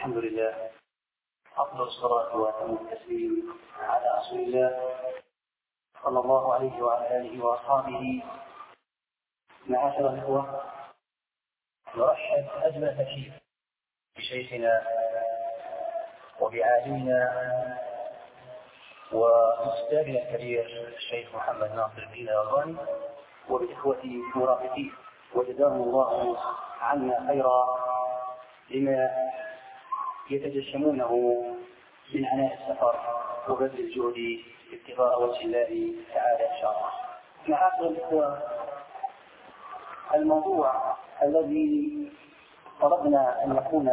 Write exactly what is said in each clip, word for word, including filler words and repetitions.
الحمد لله، أفضل الصلاة وأتم التسليم على رسول الله صلى الله عليه وعلى آله وأصحابه. معاشر الإخوة، نرحب أجمل تشريف بشيخنا وبعالمنا وأستاذنا الكبير الشيخ محمد ناصر الدين الألباني وبإخوتي مرافقيه، وجزاهم الله عنا خيرا لما يتجشمونه من عناء السفر وبذل الجهد ابتغاء وجه الله تعالى إن شاء الله. معاشر الإخوة، الموضوع الذي طلبنا أن يكون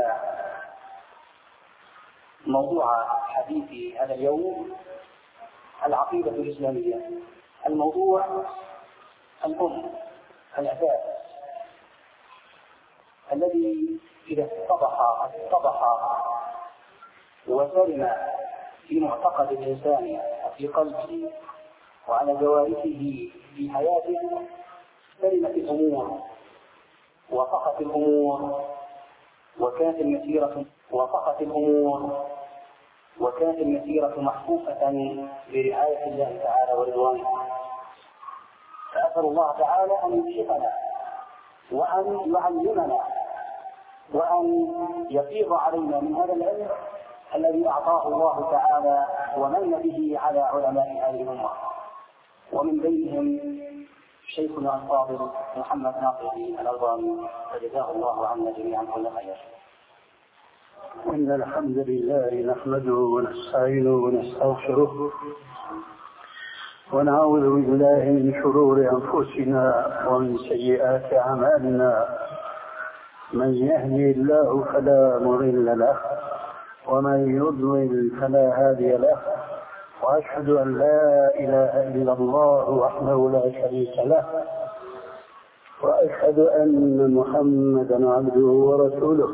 موضوع حديث هذا اليوم العقيدة الإسلامية. الموضوع الأم، الأساس الذي إذا اتضح اتضح وسلم في معتقد الإنسان وفي قلبه وعلى جوارحه في حياته سلمت الأمور وفقت الأمور وكانت المسيرة وفقت الأمور وكانت المسيرة محفوفة برعاية الله تعالى ورضوانه. فأسأل الله تعالى أن يوفقنا وأن يعلمنا وأن يفيض علينا من هذا العلم الذي أعطاه الله تعالى ومن به على علماء هذه الأمة، ومن بينهم شيخنا الفاضل محمد ناصر الدين الألباني، فجزاه الله عنا جميعا كل خير. إن الحمد لله نحمده ونستعينه ونستغفره ونعوذ بالله من شرور أنفسنا ومن سيئات أعمالنا. من يهدي الله فلا مضل له ومن يضلل فلا هادي له، وأشهد أن لا إله إلا الله وحده لا شريك له، وأشهد أن محمدا عبده ورسوله.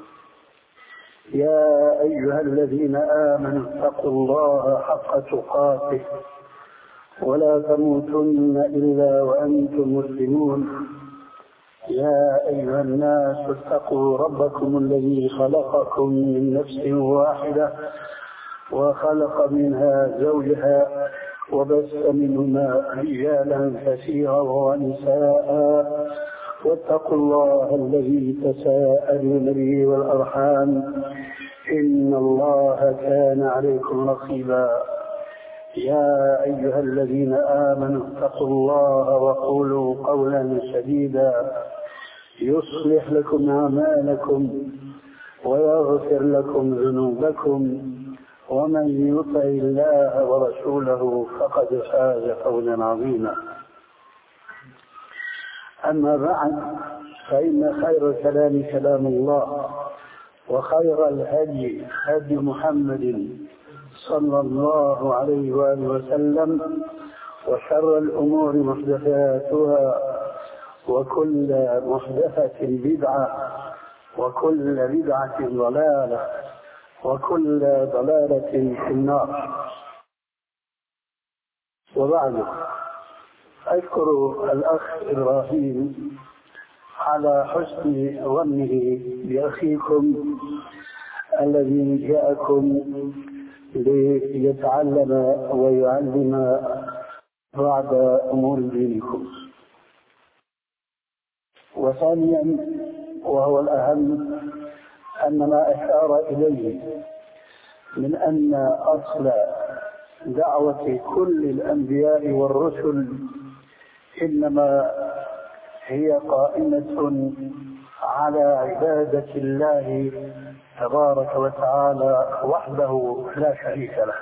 يا أيها الذين آمنوا اتقوا الله حق تقاته ولا تموتن إلا وأنتم مسلمون. يا أيها الناس اتقوا ربكم الذي خلقكم من نفس واحدة وخلق منها زوجها وبث منهما رجالا كثيرا ونساء، واتقوا الله الذي تساءلون به والأرحام إن الله كان عليكم رقيبا. يا أيها الذين آمنوا اتقوا الله وقولوا قولا سديدا يصلح لكم أعمالكم ويغفر لكم ذنوبكم، ومن يطع الله ورسوله فقد فاز فوزا عظيما. أما بعد، فإن خير الكلام كلام الله، وخير الهدي هدي محمد صلى الله عليه وآله وسلم، وشر الأمور محدثاتها، وكل محدثة بدعة، وكل بدعة ضلالة، وكل ضلالة في النار. وبعد، أشكر الأخ إبراهيم على حسن ظنه بأخيكم الذي جاءكم ليتعلم ويعلم بعض أمور دينكم. وثانيا، وهو الأهم، أن ما أشار إليه من أن أصل دعوة كل الأنبياء والرسل إنما هي قائمة على عبادة الله تبارك وتعالى وحده لا شريك له.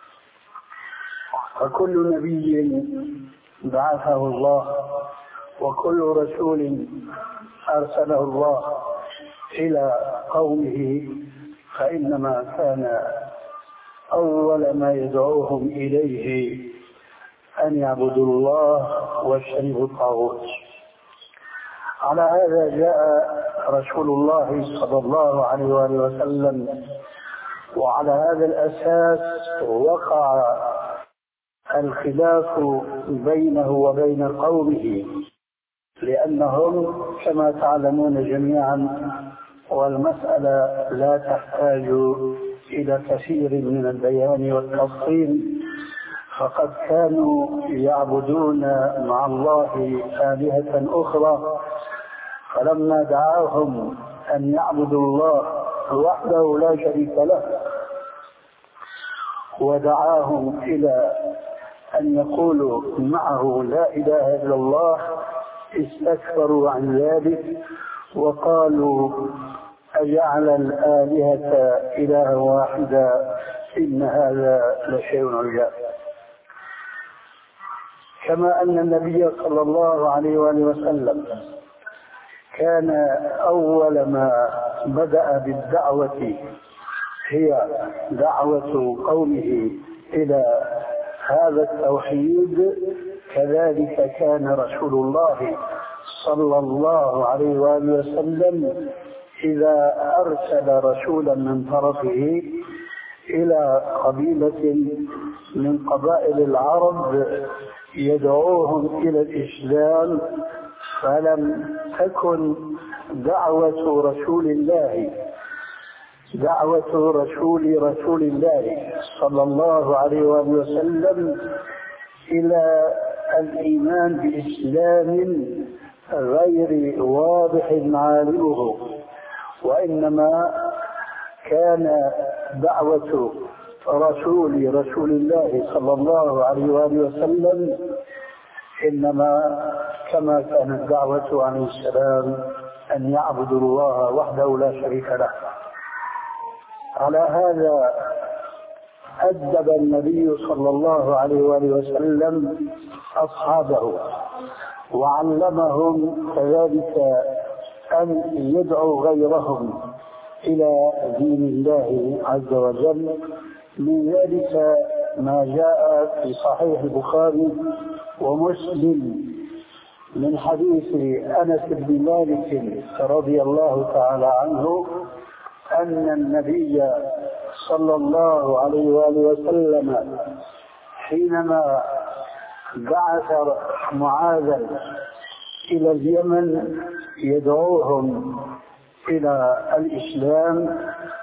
فكل نبي بعثه الله وكل رسول أرسله الله إلى قومه فإنما كان أول ما يدعوهم إليه أن يعبدوا الله واجتنبوا الطاغوت. على هذا جاء رسول الله صلى الله عليه وآله وسلم، وعلى هذا الأساس وقع الخلاف بينه وبين قومه، لأنهم كما تعلمون جميعا والمسألة لا تحتاج إلى كثير من البيان والتفصيل، فقد كانوا يعبدون مع الله آلهة أخرى، فلما دعاهم أن يعبدوا الله وحده لا شريك له ودعاهم إلى أن يقولوا معه لا إله إلا الله استكبروا عن ذلك وقالوا أجعل الآلهة إلها واحدا إن هذا لشيء عجاب. كما أن النبي صلى الله عليه وآله وسلم كان أول ما بدأ بالدعوة هي دعوة قومه إلى هذا التوحيد، كذلك كان رسول الله صلى الله عليه وآله وسلم إذا أرسل رسولا من طرفه إلى قبيلة من قبائل العرب يدعوهم إلى الإسلام، فلم تكن دعوة رسول الله دعوة رسول رسول الله صلى الله عليه وآله وسلم إلى الإيمان بإسلام غير واضح معالمه، وإنما كان دعوة رسول رسول الله صلى الله عليه وآله وسلم إنما كما كانت دعوة عليه السلام أن يعبدوا الله وحده لا شريك له. على هذا أدب النبي صلى الله عليه وآله وسلم أصحابه وعلمهم كذلك أن يدعوا غيرهم إلى دين الله عز وجل. من ذلك ما جاء في صحيح البخاري ومسلم من حديث أنس بن مالك رضي الله تعالى عنه أن النبي صلى الله عليه وآله وسلم حينما بعث معاذا إلى اليمن يدعوهم إلى الإسلام،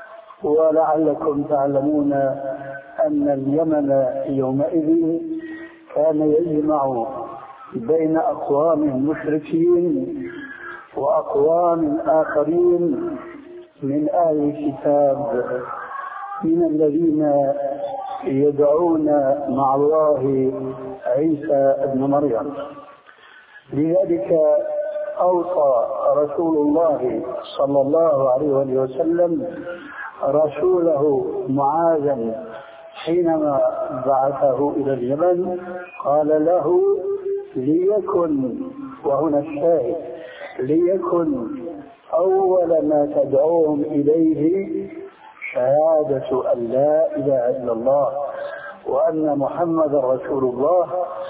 ولعلكم تعلمون أن اليمن يومئذ كان يجمع بين أقوام مشركين وأقوام آخرين من أهل الكتاب من الذين يدعون مع الله عيسى ابن مريم. لذلك أوصى رسول الله صلى الله عليه وسلم رسوله معاذا حينما بعثه إلى اليمن قال له ليكن، وهنا الشاهد، ليكن أول ما تدعوهم إليه شهادة أن لا إله إلا الله وأن محمد رسول الله،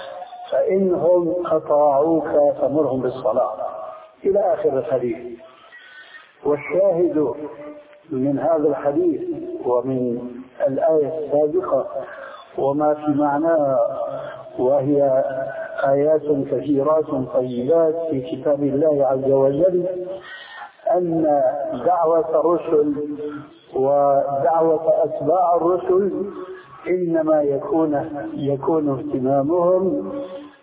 فإنهم أطاعوك فمرهم بالصلاة إلى آخر الحديث. والشاهد من هذا الحديث ومن الآية السابقة وما في معناها، وهي آيات كثيرات طيبات في كتاب الله عز وجل، أن دعوة الرسل ودعوة أتباع الرسل إنما يكون يكون اهتمامهم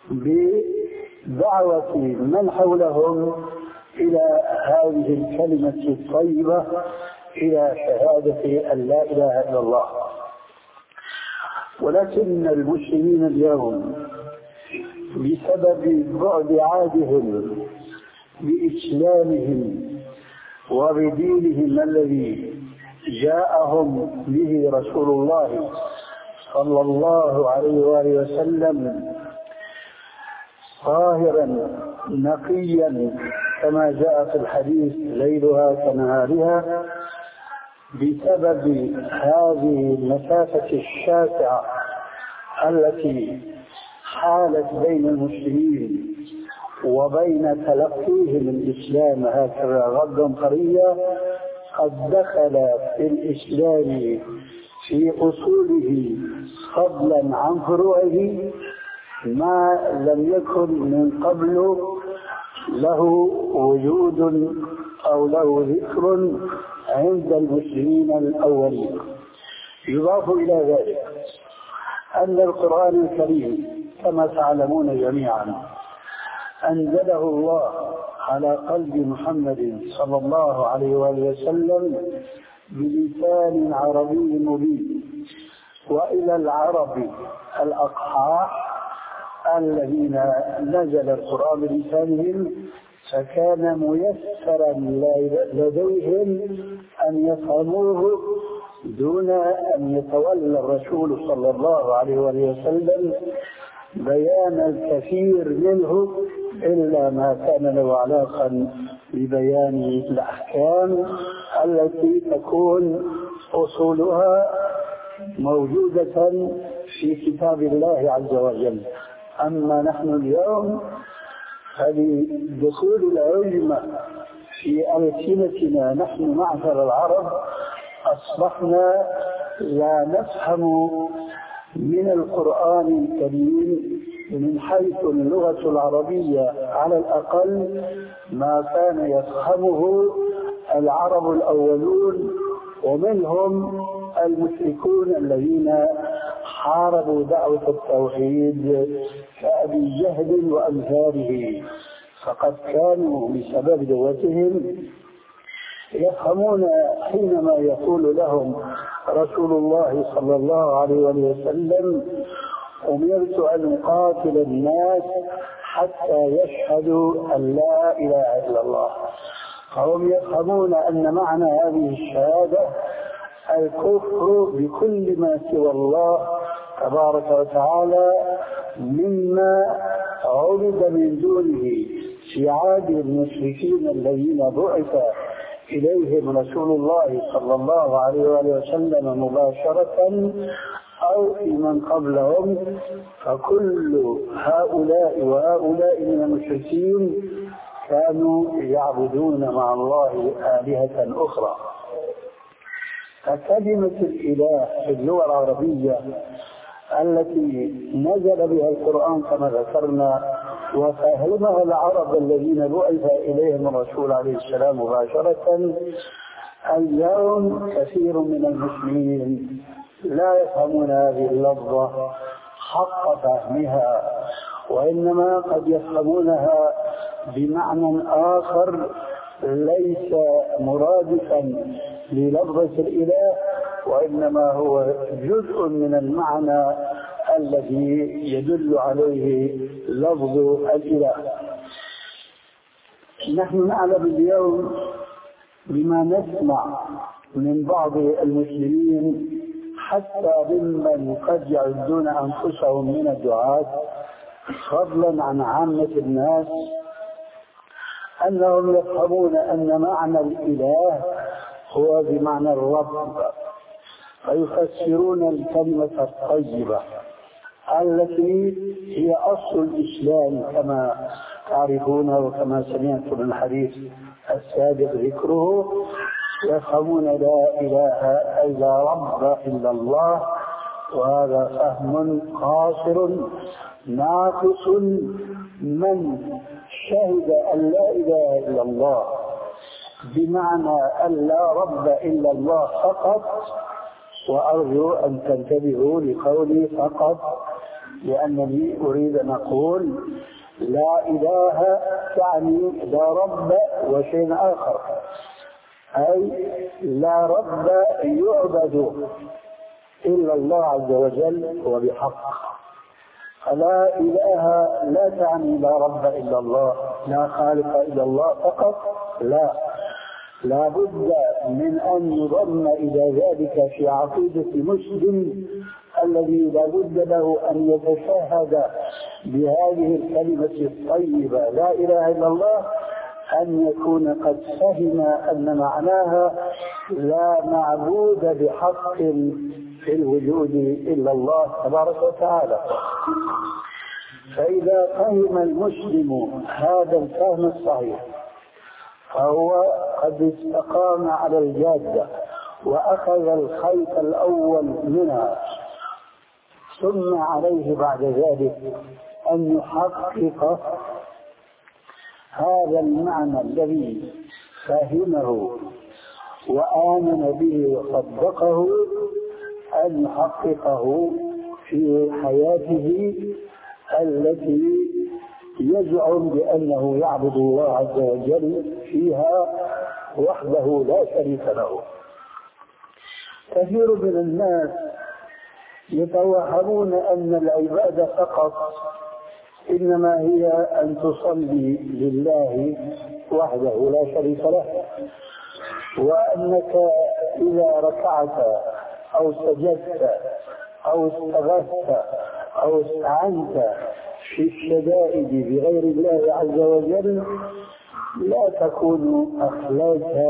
بدعوة من حولهم إلى هذه الكلمة الطيبة، إلى شهادة أن لا إله إلا الله. ولكن المسلمين اليوم بسبب بعد عادهم بإسلامهم وبدينهم الذي جاءهم به رسول الله صلى الله عليه وآله وسلم طاهرا نقيا كما جاء في الحديث ليلها كنهارها، بسبب هذه المسافة الشاسعة التي حالت بين المسلمين وبين تلقيهم الإسلام هكذا غدا طريا، قد دخل في الإسلام في أصوله فضلا عن فروعه ما لم يكن من قبل له وجود أو له ذكر عند المسلمين الأولين. يضاف إلى ذلك أن القرآن الكريم كما تعلمون جميعا أنزله الله على قلب محمد صلى الله عليه وآله وسلم بلسان عربي مبين، وإلى العرب الأقحاح الذين نزل القرآن بلسانهم فكان ميسرا لديهم أن يفهموه دون أن يتولى الرسول صلى الله عليه وسلم بيان الكثير منه إلا ما كان له علاقا ببيان الأحكام التي تكون أصولها موجودة في كتاب الله عز وجل. أما نحن اليوم فلدخول العلم في ألسنتنا نحن معشر العرب أصبحنا لا نفهم من القرآن الكريم من حيث اللغة العربية على الأقل ما كان يفهمه العرب الأولون، ومنهم المشركون الذين حاربوا دعوة التوحيد كأبي جهل وأمثاله، فقد كانوا بسبب دعوتهم يفهمون حينما يقول لهم رسول الله صلى الله عليه وسلم أمرت أن أقاتل الناس حتى يشهدوا أن لا إله إلا الله، فهم يفهمون أن معنى هذه الشهادة الكفر بكل ما سوى الله تبارك وتعالى مما عبد من دونه في عهد المشركين الذين بعث إليهم رسول الله صلى الله عليه وسلم مباشرة أو في من قبلهم. فكل هؤلاء وهؤلاء من المشركين كانوا يعبدون مع الله آلهة أخرى. فكلمة الإله في اللغة العربية التي نزل بها القرآن كما ذكرنا وفهمها العرب الذين بعث إليهم الرسول عليه السلام مباشرة، اليوم كثير من المسلمين لا يفهمون هذه اللفظة حق فهمها، وإنما قد يفهمونها بمعنى آخر ليس مرادفا للفظة الإله، وإنما هو جزء من المعنى الذي يدل عليه لفظ الإله. نحن نعلم اليوم بما نسمع من بعض المسلمين حتى ممن قد يعدون أنفسهم من الدعاة فضلا عن عامة الناس أنهم يفهمون أن معنى الإله هو بمعنى الرب، فيفسرون الكلمة الطيبة التي هي أصل الإسلام كما تعرفون وكما سمعتم من الحديث السابق ذكره، يفهمون لا إله إلا رب إلا الله، وهذا فهم قاصر ناقص من شهد أن لا إله إلا الله بمعنى أن لا رب إلا الله فقط. وأرجو أن تنتبهوا لقولي فقط، لأنني أريد أن أقول لا إله تعني لا رب وشيء آخر، أي لا رب يعبد إلا الله عز وجل وبحق. فلا إله لا تعني لا رب إلا الله، لا خالق إلا الله فقط، لا لا بد من أن يضم إلى ذلك في عقيدة مسلم الذي لا بد له أن يتشهد بهذه الكلمة الطيبة لا إله إلا الله أن يكون قد فهم أن معناها لا معبود بحق في الوجود إلا الله تبارك وتعالى. فإذا فهم المسلم هذا الفهم الصحيح فهو قد استقام على الجادة وأخذ الخيط الأول منها، ثم عليه بعد ذلك أن يحقق هذا المعنى الذي فهمه وآمن به وصدقه أن يحققه في حياته التي يزعم بأنه يعبد الله عز وجل فيها وحده لا شريك له. كثير من الناس يتوهمون أن العبادة فقط إنما هي أن تصلي لله وحده لا شريك له، وأنك إذا ركعت أو سجدت أو استغثت أو استعنت في الشدائد بغير الله عز وجل لا تكون أخليت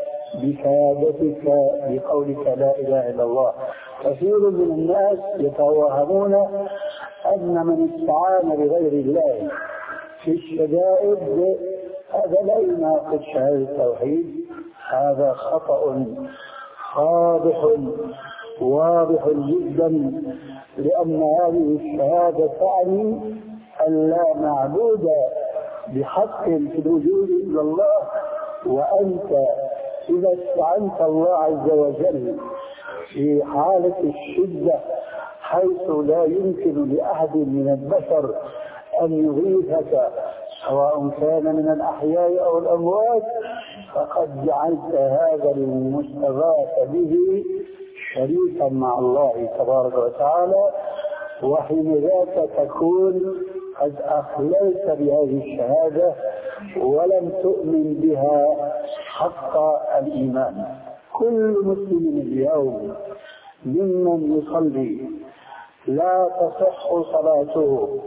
بشهادتك بقولك لا إله إلا الله. كثير من الناس يتوهمون أن من استعان بغير الله في الشدائد هذا لا يناقض شهادة التوحيد. هذا خطأ واضح واضح جدا، لأن هذه الشهادة تعني أن لا معبود بحق في الوجود إلا الله، وأنت إذا استعنت الله عز وجل في حالة الشدة حيث لا يمكن لأحد من البشر أن يغيثك سواء كان من الأحياء أو الأموات، فقد جعلت هذا المستغاث به شريكا مع الله تبارك وتعالى، وحين ذاك تكون قد أخللت بهذه الشهادة ولم تؤمن بها حق الإيمان. كل مسلم اليوم ممن يصلي لا تصح صلاته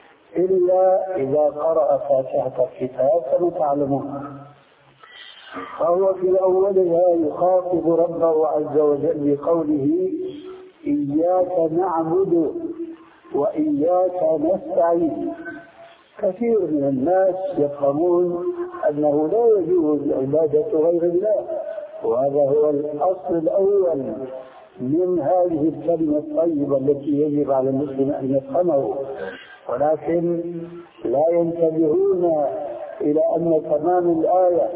إلا إذا قرأ فاتحة الكتاب كما تعلمون، فهو في أولها يخاطب ربه عز وجل بقوله إياك نعبد وإياك نستعين. كثير من الناس يفهمون أنه لا يجوز عبادة غير الله، وهذا هو الأصل الأول من هذه الكلمة الطيبة التي يجب على المسلم أن يفهمه، ولكن لا ينتبهون إلى أن تمام الآية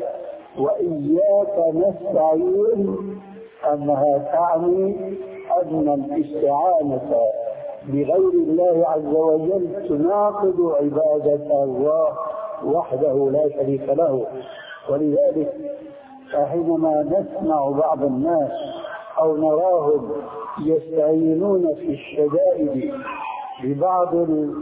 وإياك نستعين أنها تعني أن الاستعانة بغير الله عز وجل تناقض عبادة الله وحده لا شريك له. ولذلك حينما نسمع بعض الناس أو نراهم يستعينون في الشدائد ببعض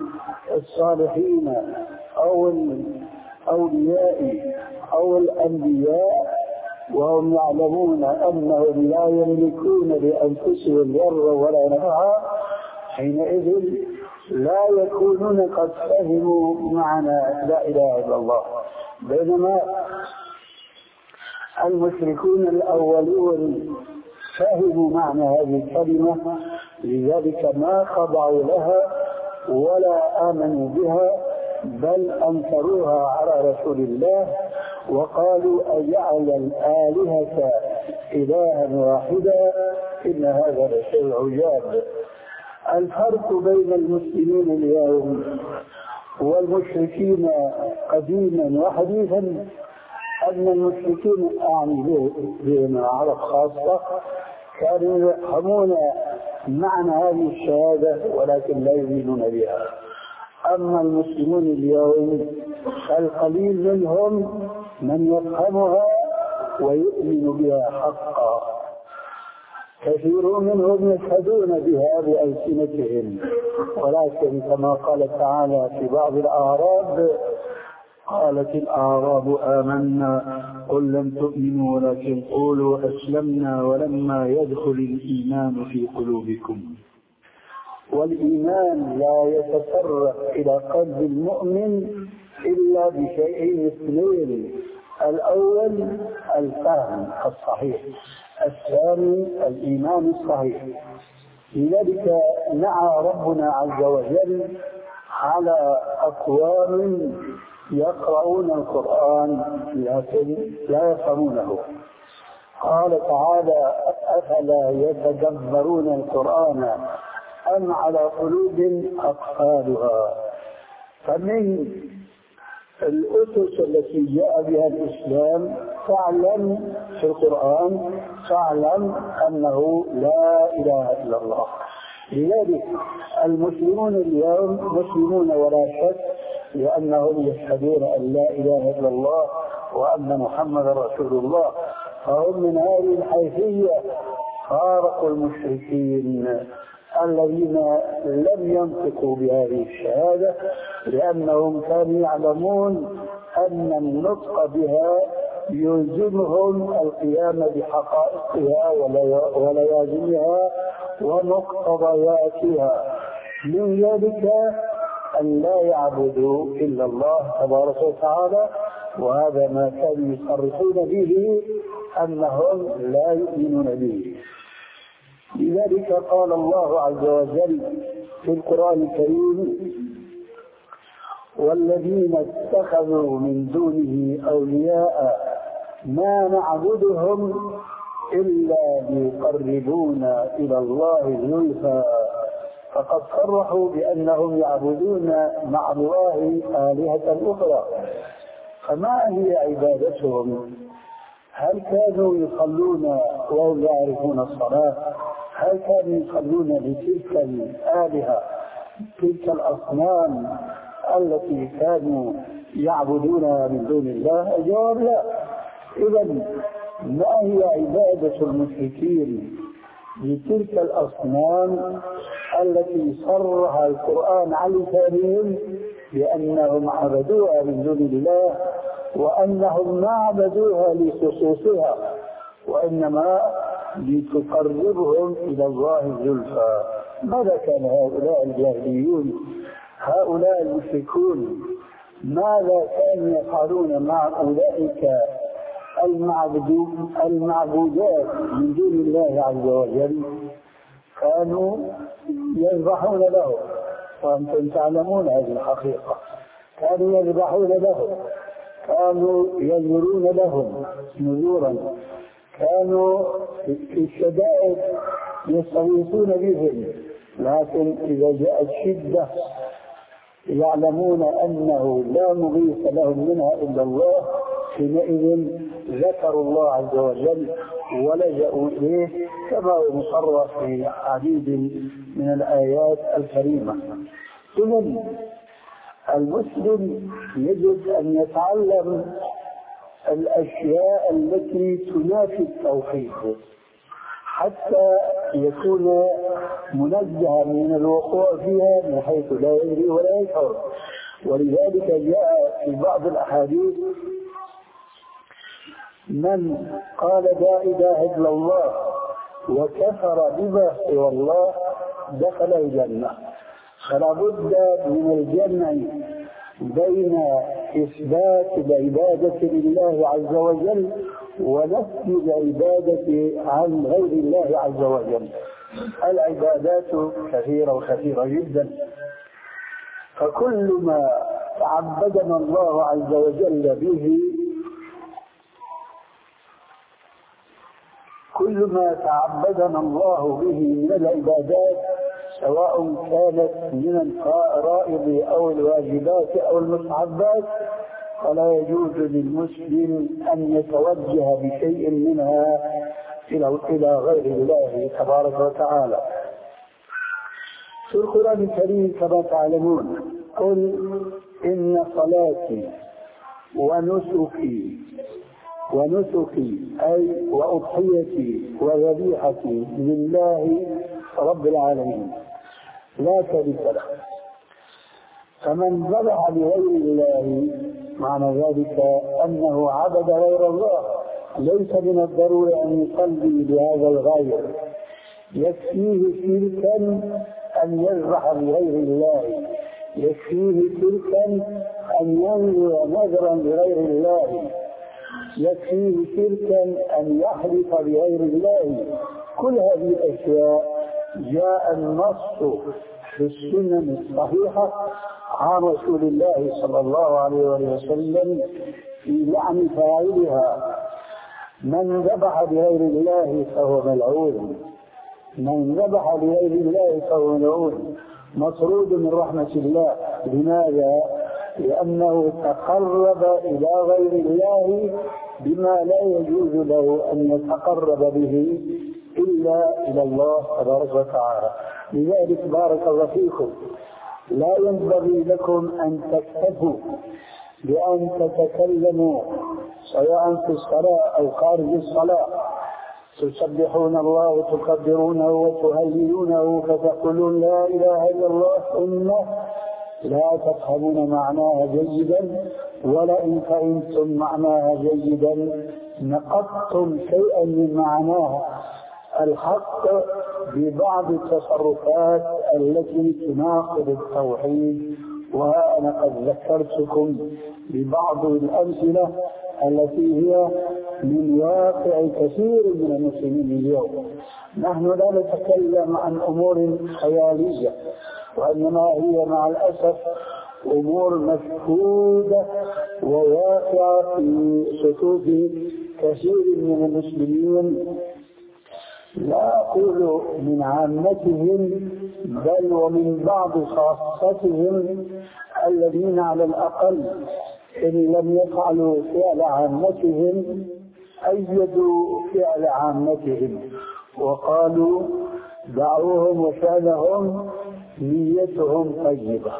الصالحين أو الأولياء أو الأنبياء وهم يعلمون أنهم لا يملكون لأنفسهم ضرا ولا نفعا، حينئذ لا يكونون قد فهموا معنى لا إله إلا الله. بينما المشركون الأولون فهموا معنى هذه الكلمة، لذلك ما خضعوا لها ولا آمنوا بها، بل أنكروها على رسول الله وقالوا أجعل الآلهة إلها واحدا إن هذا لشيء عجاب. الفرق بين المسلمين اليوم والمشركين قديما وحديثا أن المشركين أعني بهم عرب خاصة كانوا يفهمون معنى هذه الشهادة ولكن لا يؤمنون بها. أما المسلمون اليوم القليل منهم من يفهمها ويؤمن بها حقا، كثير منهم يشهدون بها بألسنتهم، ولكن كما قال تعالى في بعض الأعراب قالت الأعراب آمنا قل لم تؤمنوا ولكن قولوا أسلمنا ولما يدخل الإيمان في قلوبكم. والإيمان لا يتطرق إلى قلب المؤمن إلا بشيئين اثنين: الأول الفهم الصحيح، الثاني الإيمان الصحيح. لذلك نعى ربنا عز وجل على أقوام يقرؤون القرآن لكن لا يفهمونه. قال تعالى أفلا يتدبرون القرآن أم على قلوب أقفالها. فمن الأسس التي جاء بها الإسلام فاعلم في القرآن فاعلم أنه لا إله إلا الله. لذلك المسلمون اليوم مسلمون ولا شك، لأنهم يشهدون أن لا إله إلا الله وأن محمد رسول الله، فهم من هذه الحيثية فارقوا المشركين الذين لم ينطقوا بهذه الشهادة، لأنهم كانوا يعلمون أن النطق بها يلزمهم القيام بحقائقها ولوازمها ومقتضياتها، من ذلك أن لا يعبدوا إلا الله تبارك وتعالى، وهذا ما كانوا يصرحون به أنهم لا يؤمنون به. لذلك قال الله عز وجل في القرآن الكريم: والذين اتخذوا من دونه أولياء ما نعبدهم إلا ليقربونا إلى الله زلفى، فقد صرحوا بأنهم يعبدون مع الله آلهة أخرى. فما هي عبادتهم؟ هل كانوا يصلون وهم لا يعرفون الصلاة؟ هل كانوا يصلون لتلك الآلهة تلك الأصنام التي كانوا يعبدونها من دون الله؟ الجواب لا. إذن ما هي عبادة المشركين لتلك الأصنام التي صرح القرآن عن لسانهم بأنهم عبدوها من دون الله، وأنهم ما عبدوها لخصوصها وإنما لتقربهم إلى الله زلفى؟ ماذا كان هؤلاء الجاهليون هؤلاء المشركون ماذا كانوا يفعلون مع أولئك المعبودات من دون الله عز وجل؟ كانوا يذبحون له، وأنتم تعلمون هذه الحقيقة. كانوا يذبحون له، كانوا ينذرون لهم نذورا، كانوا في الشدائد يستغيثون بهم، لكن إذا جاءت شدة يعلمون أنه لا مغيث لهم منها إلا الله، حينئذ ذكروا الله عز وجل ولجأوا إليه، كما هو مصرح في عديد من الآيات الكريمة. إذن المسلم يجب أن يتعلم الأشياء التي تنافي التوحيد حتى يكون منزها من الوقوع فيها من حيث لا يدري ولا يشعر. ولذلك جاء في بعض الأحاديث: من قال لا إله إلا الله وكفر بما سوى الله دخل الجنة. فلا بد من الجمع بين إثبات العبادة لله عز وجل ونفي العبادة عن غير الله عز وجل. العبادات كثيرة وكثيرة جدا، فكل ما تعبدنا الله عز وجل به كل ما تعبدنا الله به من العبادات سواء كانت من الفرائض أو الواجبات أو المستحبات، فلا يجوز للمسلم أن يتوجه بشيء منها إلى غير الله تبارك وتعالى. في القرآن الكريم كما تعلمون: قل إن صلاتي ونسكي ونسكي أي وأضحيتي وذبيحتي لله رب العالمين لا شريك له. فمن ذبح لغير الله معنى ذلك أنه عبد غير الله. ليس من الضروري أن يصلي بهذا الغير، يكفيه شركا أن يذبح لغير الله، يكفيه شركا أن ينذر نذرا لغير الله، يكفيه شركا أن يحلف بغير الله. كل هذه الأشياء جاء النص في السنن الصحيحة عن رسول الله صلى الله عليه وسلم في لعن فاعلها. من ذبح لغير الله فهو ملعون، من ذبح لغير الله فهو ملعون، مطرود من رحمة الله. لماذا؟ لأنه تقرب إلى غير الله بما لا يجوز له أن يتقرب به إلا إلى الله تبارك وتعالى. لذلك بارك الله فيكم لا ينبغي لكم أن تكتفوا بأن تتكلموا سواء في الصلاة أو خارج الصلاة تسبحون الله وتكبرونه وتهللونه فتقولون لا إله إلا الله ثم لا تفهمون معناها جيدا، ولئن فهمتم معناها جيدا نقضتم شيئا من معناها الحق ببعض التصرفات التي تناقض التوحيد. وأنا قد ذكرتكم ببعض الأمثلة التي هي من واقع كثير من المسلمين اليوم. نحن لا نتكلم عن أمور خيالية، وإنما هي مع الأسف أمور مشهودة وواقعة في صفوف كثير من المسلمين، لا أقول من عامتهم بل ومن بعض خاصتهم الذين على الأقل إن لم يفعلوا فعل عامتهم أيدوا فعل عامتهم وقالوا دعوهم وشأنهم نيتهم طيبة.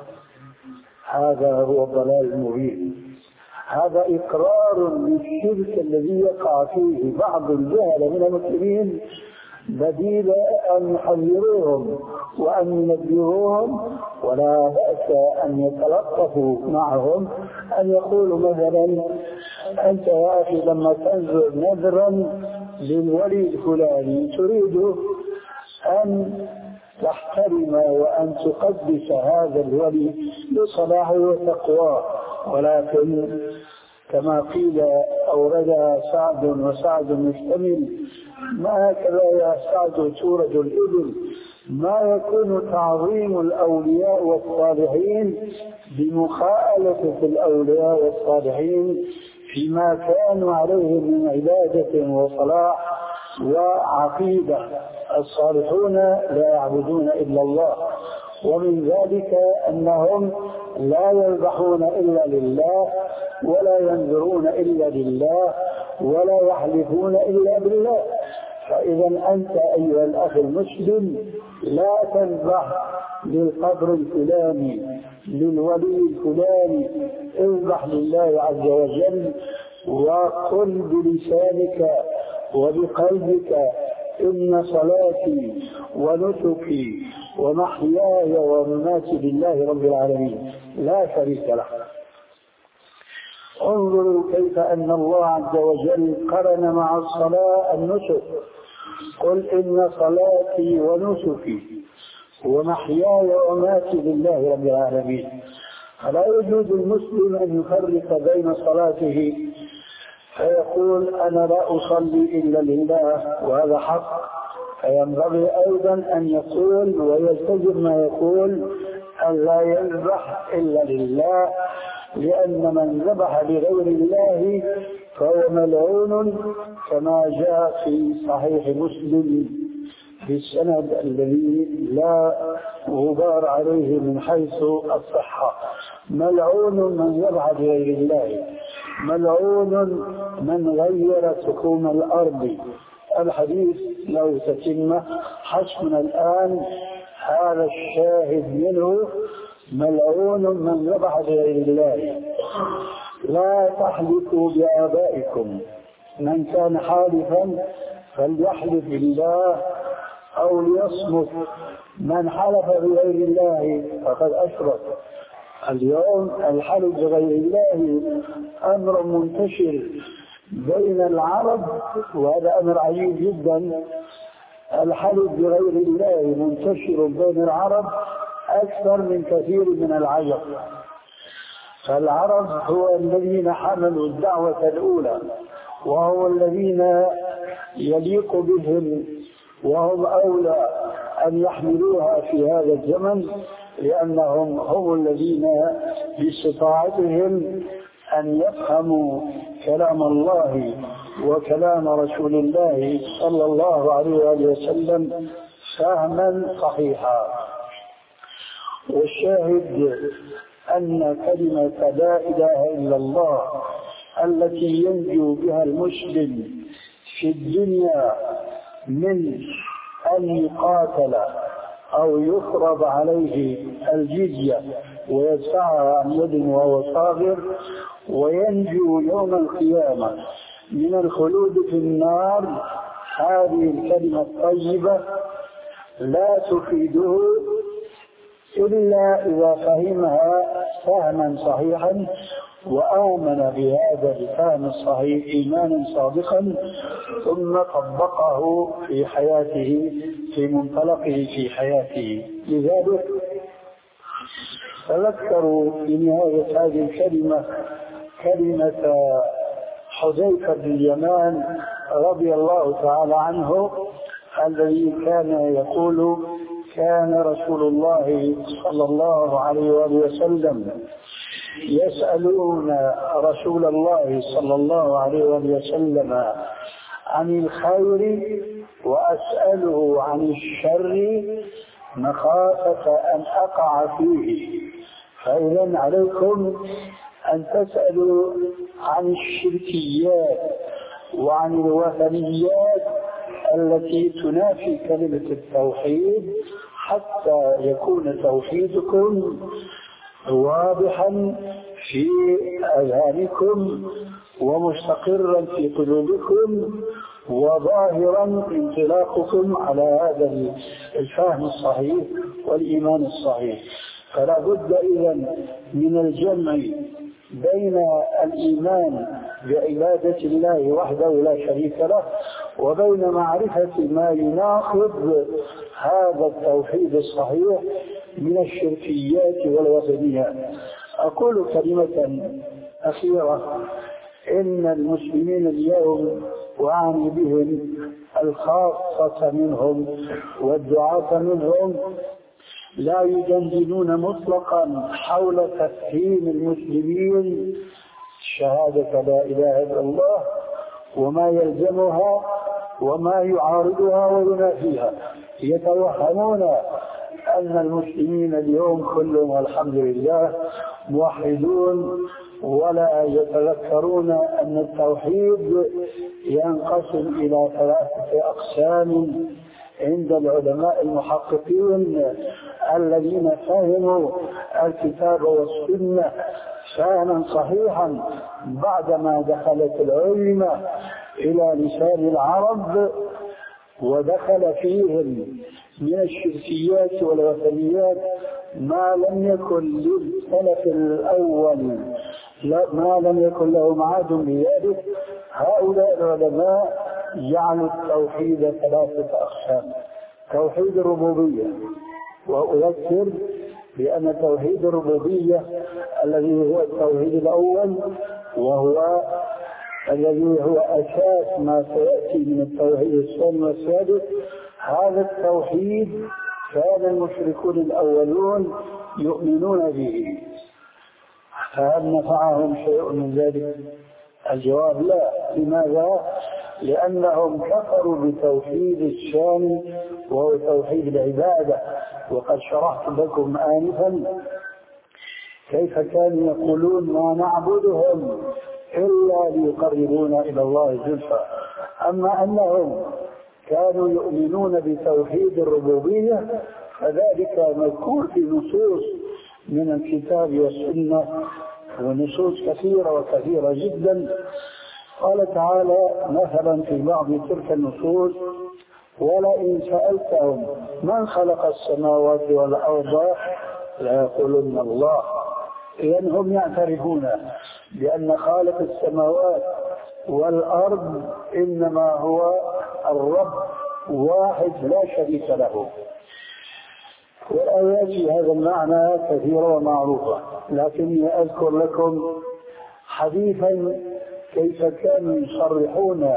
هذا هو الضلال المبين. هذا إقرار للشرك الذي يقع فيه بعض الجهل من المسلمين، بديل أن يحذروهم وأن ينبهوهم، ولا بأس أن يتلطفوا معهم، أن يقولوا مثلا أنت يا أخي لما تنذر نذرا للولي الفلاني تريد أن تحترم وأن تقدس هذا الولي لصلاحه وتقواه، ولكن كما قيل أوردها سعد وسعد مشتمل، ما هكذا يا سعد تورد الإبل، ما يكون تعظيم الأولياء والصالحين بمخالفة الأولياء والصالحين فيما كانوا عليه من عبادة وصلاح وعقيدة. الصالحون لا يعبدون إلا الله، ومن ذلك أنهم لا يذبحون إلا لله، ولا ينذرون إلا لله، ولا يحلفون إلا بالله. فإذا أنت أيها الأخ المسلم لا تذبح للقبر الفلاني للولي الفلاني، اذبح لله عز وجل وقل بلسانك وبقلبك إن صلاتي ونسكي ومحياي ومماتي لله رب العالمين لا شريك له. انظروا كيف أن الله عز وجل قرن مع الصلاة النسك، قل إن صلاتي ونسكي ومحياي ومماتي لله رب العالمين. فلا يجوز المسلم أن يفرق بين صلاته فيقول أنا لا أصلي إلا لله، وهذا حق، فينبغي أيضا أن يقول ويلتزم ما يقول أن لا يذبح إلا لله، لأن من ذبح لغير الله فهو ملعون، كما جاء في صحيح مسلم بالسند الذي لا غبار عليه من حيث الصحة: ملعون من يذبح لغير الله، ملعون من غير سكون الأرض. الحديث لو تتم حسبنا الآن هذا الشاهد منه: ملعون من ذبح لغير الله. لا تحلفوا بآبائكم، من كان حالفا فليحلف بالله أو ليصمت، من حلف بغير الله فقد أشرك. اليوم الحلف بغير الله أمر منتشر بين العرب، وهذا أمر عجيب جدا. الحلف بغير الله منتشر بين العرب أكثر من كثير من العجم. فالعرب هو الذين حملوا الدعوة الأولى، وهو الذين يليق بهم وهم أولى أن يحملوها في هذا الزمن، لأنهم هم الذين باستطاعتهم أن يفهموا كلام الله وكلام رسول الله صلى الله عليه وسلم فهما صحيحا. والشاهد أن كلمة لا إله إلا الله التي ينجو بها المسلم في الدنيا من أن يقاتل أو يفرض عليه الجزية ويدفعها عن يد وهو صاغر، وينجو يوم القيامة من الخلود في النار، هذه الكلمة الطيبة لا تفيده إلا إذا فهمها فهما صحيحا وآمن بهذا الفهم الصحيح إيمانا صادقا، ثم طبقه في حياته في منطلقه في حياته. لذلك تذكروا في نهاية هذه الكلمة كلمة حذيفة بن اليمان رضي الله تعالى عنه، الذي كان يقول: كان رسول الله صلى الله عليه وسلم يسألون رسول الله صلى الله عليه وسلم عن الخير وأسأله عن الشر مخافة أن أقع فيه. فإذا عليكم أن تسألوا عن الشركيات وعن الوثنيات التي تنافي كلمة التوحيد، حتى يكون توحيدكم واضحا في أذهانكم ومستقرا في قلوبكم وظاهرا انطلاقكم على هذا الفهم الصحيح والإيمان الصحيح. فلا بد إذن من الجمع بين الإيمان بعبادة الله وحده لا شريك له وبين معرفة ما يناقض هذا التوحيد الصحيح من الشركيات والوثنيات. أقول كلمة أخيرة: إن المسلمين اليوم وأعني بهم الخاصة منهم والدعاة منهم لا يجندلون مطلقا حول تفهيم المسلمين شهادة لا إله إلا الله وما يلزمها وما يعارضها وينافيها. يتوهمون أن المسلمين اليوم كلهم الحمد لله موحدون، ولا يتذكرون أن التوحيد ينقسم إلى ثلاثة أقسام عند العلماء المحققين الذين فهموا الكتاب والسنة فهما صحيحا بعدما دخلت العلم إلى لسان العرب ودخل فيهم من الشركيات والوثنيات ما لم يكن للسلف الأول ما لم يكن لهم عاد بذلك. هؤلاء العلماء جعلوا التوحيد ثلاثة أقسام: توحيد الربوبية، وأذكر بأن توحيد الربوبية الذي هو التوحيد الأول وهو الذي هو أساس ما سيأتي من التوحيد الثاني والثالث، هذا التوحيد كان المشركون الأولون يؤمنون به. فهل نفعهم شيء من ذلك؟ الجواب لا. لماذا؟ لأنهم كفروا بتوحيد الثاني وهو توحيد العبادة. وقد شرحت لكم آنفا كيف كانوا يقولون: ما نعبدهم إلا ليقربونا إلى الله زلفى. أما أنهم كانوا يؤمنون بتوحيد الربوبية فذلك مذكور في نصوص من الكتاب والسنة، ونصوص كثيرة وكثيرة جدا. قال تعالى مثلا في بعض تلك النصوص: ولئن سألتهم من خلق السماوات والأرض ليقولن الله. إذن هم يعترفون بأن خالق السماوات والأرض إنما هو الرب واحد لا شريك له. والآيات في هذا المعنى كثيرة ومعروفة، لكني أذكر لكم حديثا كيف كانوا يصرحون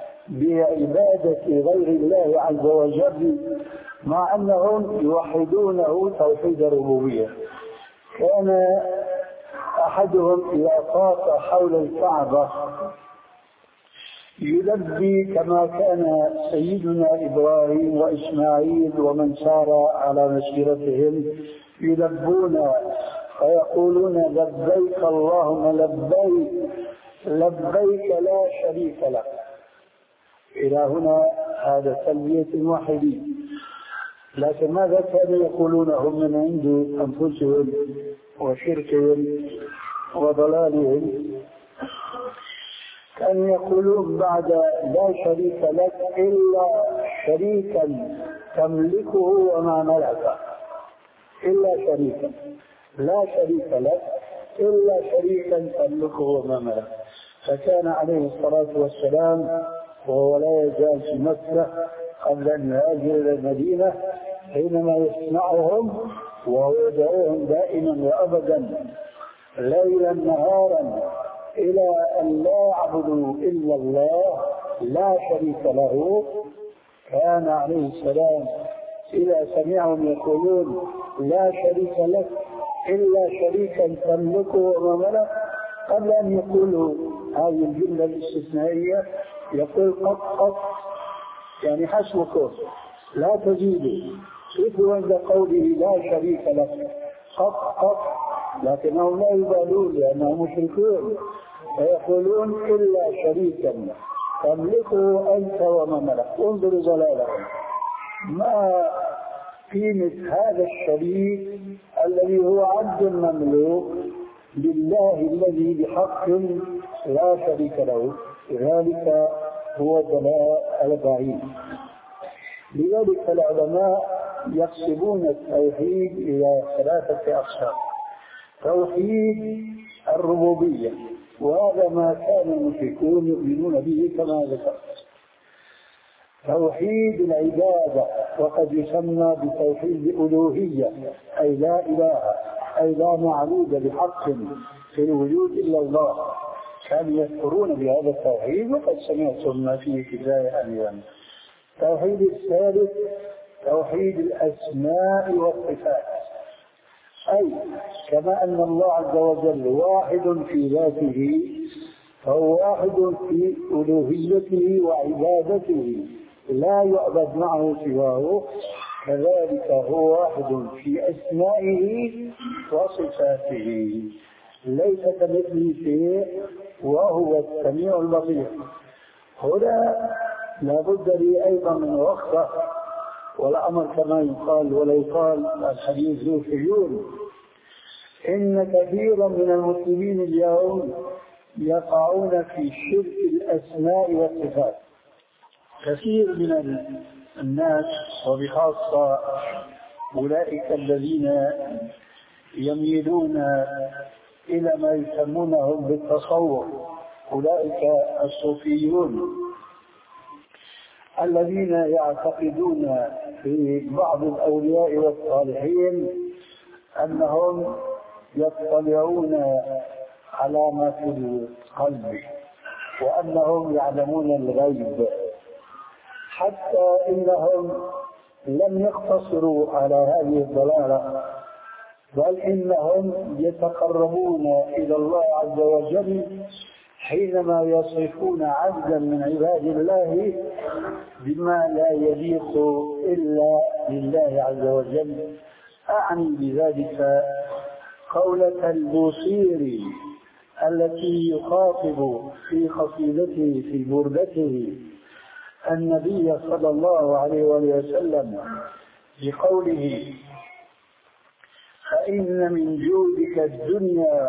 بعبادة غير الله عز وجل مع أنهم يوحدونه توحيد الربوبية. كان أحدهم إذا طاف حول الكعبة يلبي كما كان سيدنا إبراهيم وإسماعيل ومن سار على مسيرتهم يلبون فيقولون لبيك اللهم لبيك لبيك لا شريك لك. إلى هنا هذا تلبية الموحدين. لكن ماذا كانوا يقولون هم من عند أنفسهم وشركهم وضلالهم؟ كانوا يقولون بعد لا شريك لك إلا شريكا تملكه وما ملكه، إلا شريكا، لا شريك لك إلا شريكا تملكه وما ملكه. فكان عليه الصلاة والسلام وهو لا يزال في مكة قبل أن يهاجر إلى المدينة حينما يسمعهم وهو يدعوهم دائما وأبدا ليلا نهارا إلى أن لا يعبدوا إلا الله لا شريك له. كان عليه السلام إذا سمعهم يقولون لا شريك لك إلا شريكا تملكه وما ملك، قبل أن يقولوا هذه الجملة الاستثنائية يقول قط قط، يعني حسبكم لا تزيدوا، شوفوا عند قوله لا شريك لك قط قط، لكنهم لا يبالون لأنهم مشركون، فيقولون إلا شريكا تملكه أنت وما ملك. انظروا ضلالهم. ما قيمة هذا الشريك الذي هو عبد مملوك لله الذي بحق لا شريك له؟ ذلك هو ضلال البعيد. لذلك العلماء يقسمون التوحيد إلى ثلاثة أقسام. توحيد الربوبية، وهذا ما كان المشركون يؤمنون به كما ذكرت. توحيد العبادة، وقد يسمى بتوحيد الألوهية، أي لا إله أي لا معبود بحق في الوجود إلا الله. كانوا يذكرون بهذا التوحيد وقد سمعتم ما فيه كفاية أيضا. التوحيد الثالث توحيد الأسماء والصفات، أي كما أن الله عز وجل واحد في ذاته فهو واحد في ألوهيته وعبادته لا يعبد معه سواه، كذلك هو واحد في أسمائه وصفاته ليس كمثله شيء وهو السميع البصير. هنا لا بد لي أيضا من وقفة، والأمر كما يقال ولا يقال الحديث ذو شجون. إن كثيرا من المسلمين اليوم يقعون في شرك الأسماء والصفات. كثير من الناس وبخاصة أولئك الذين يميلون إلى ما يسمونهم بالتصوف، أولئك الصوفيون الذين يعتقدون في بعض الأولياء والصالحين أنهم يطلعون على ما في القلب وأنهم يعلمون الغيب، حتى إنهم لم يقتصروا على هذه الضلالة، بل إنهم يتقربون إلى الله عز وجل حينما يصفون عبدا من عباد الله بما لا يليق إلا لله عز وجل. أعني بذلك قولة البوصيري التي يخاطب في قصيدته في بردته النبي صلى الله عليه وسلم بقوله: فإن من جودك الدنيا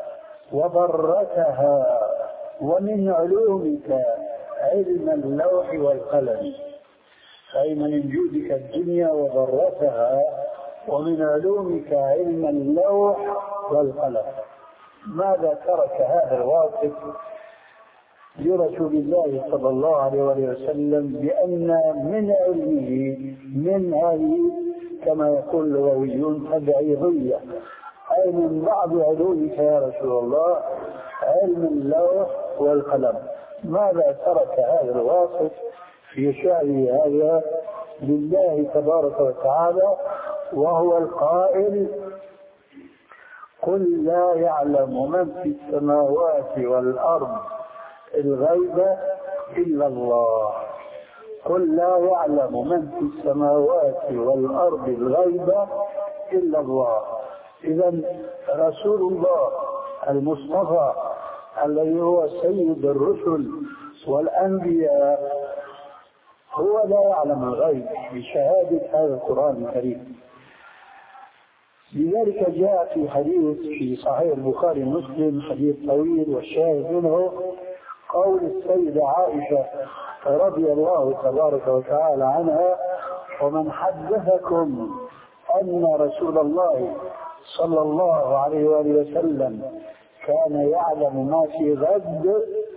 وضرتها ومن علومك علم اللوح والقلم. فإن من جودك الدنيا وضرتها ومن علومك علم اللوح والقلم. ماذا ترك هذا الواصف لرسول الله صلى الله عليه وسلم بأن من علمه من هذه كما يقول اللغويون تبعيضية، أي من بعض علومك يا رسول الله علم اللوح والقلم. ماذا ترك هذا الواصف في شأنه هذا لله تبارك وتعالى، وهو القائل: قل لا يعلم من في السماوات والأرض الغيب إلا الله. قل لا يعلم من في السماوات والأرض الغيب إلا الله. إذا رسول الله المصطفى الذي هو سيد الرسل والأنبياء هو لا يعلم الغيب بشهادة هذا القرآن الكريم. لذلك جاء في حديث في صحيح البخاري ومسلم حديث طويل والشاهد منه قول السيدة عائشة رضي الله تبارك وتعالى عنها: ومن حدثكم أن رسول الله صلى الله عليه وآله وسلم كان يعلم ما في غد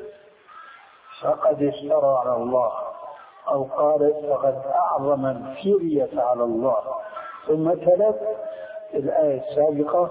فقد افترى على الله، أو قال فقد أعظم الفرية على الله. ثم تلت الآية السابقة: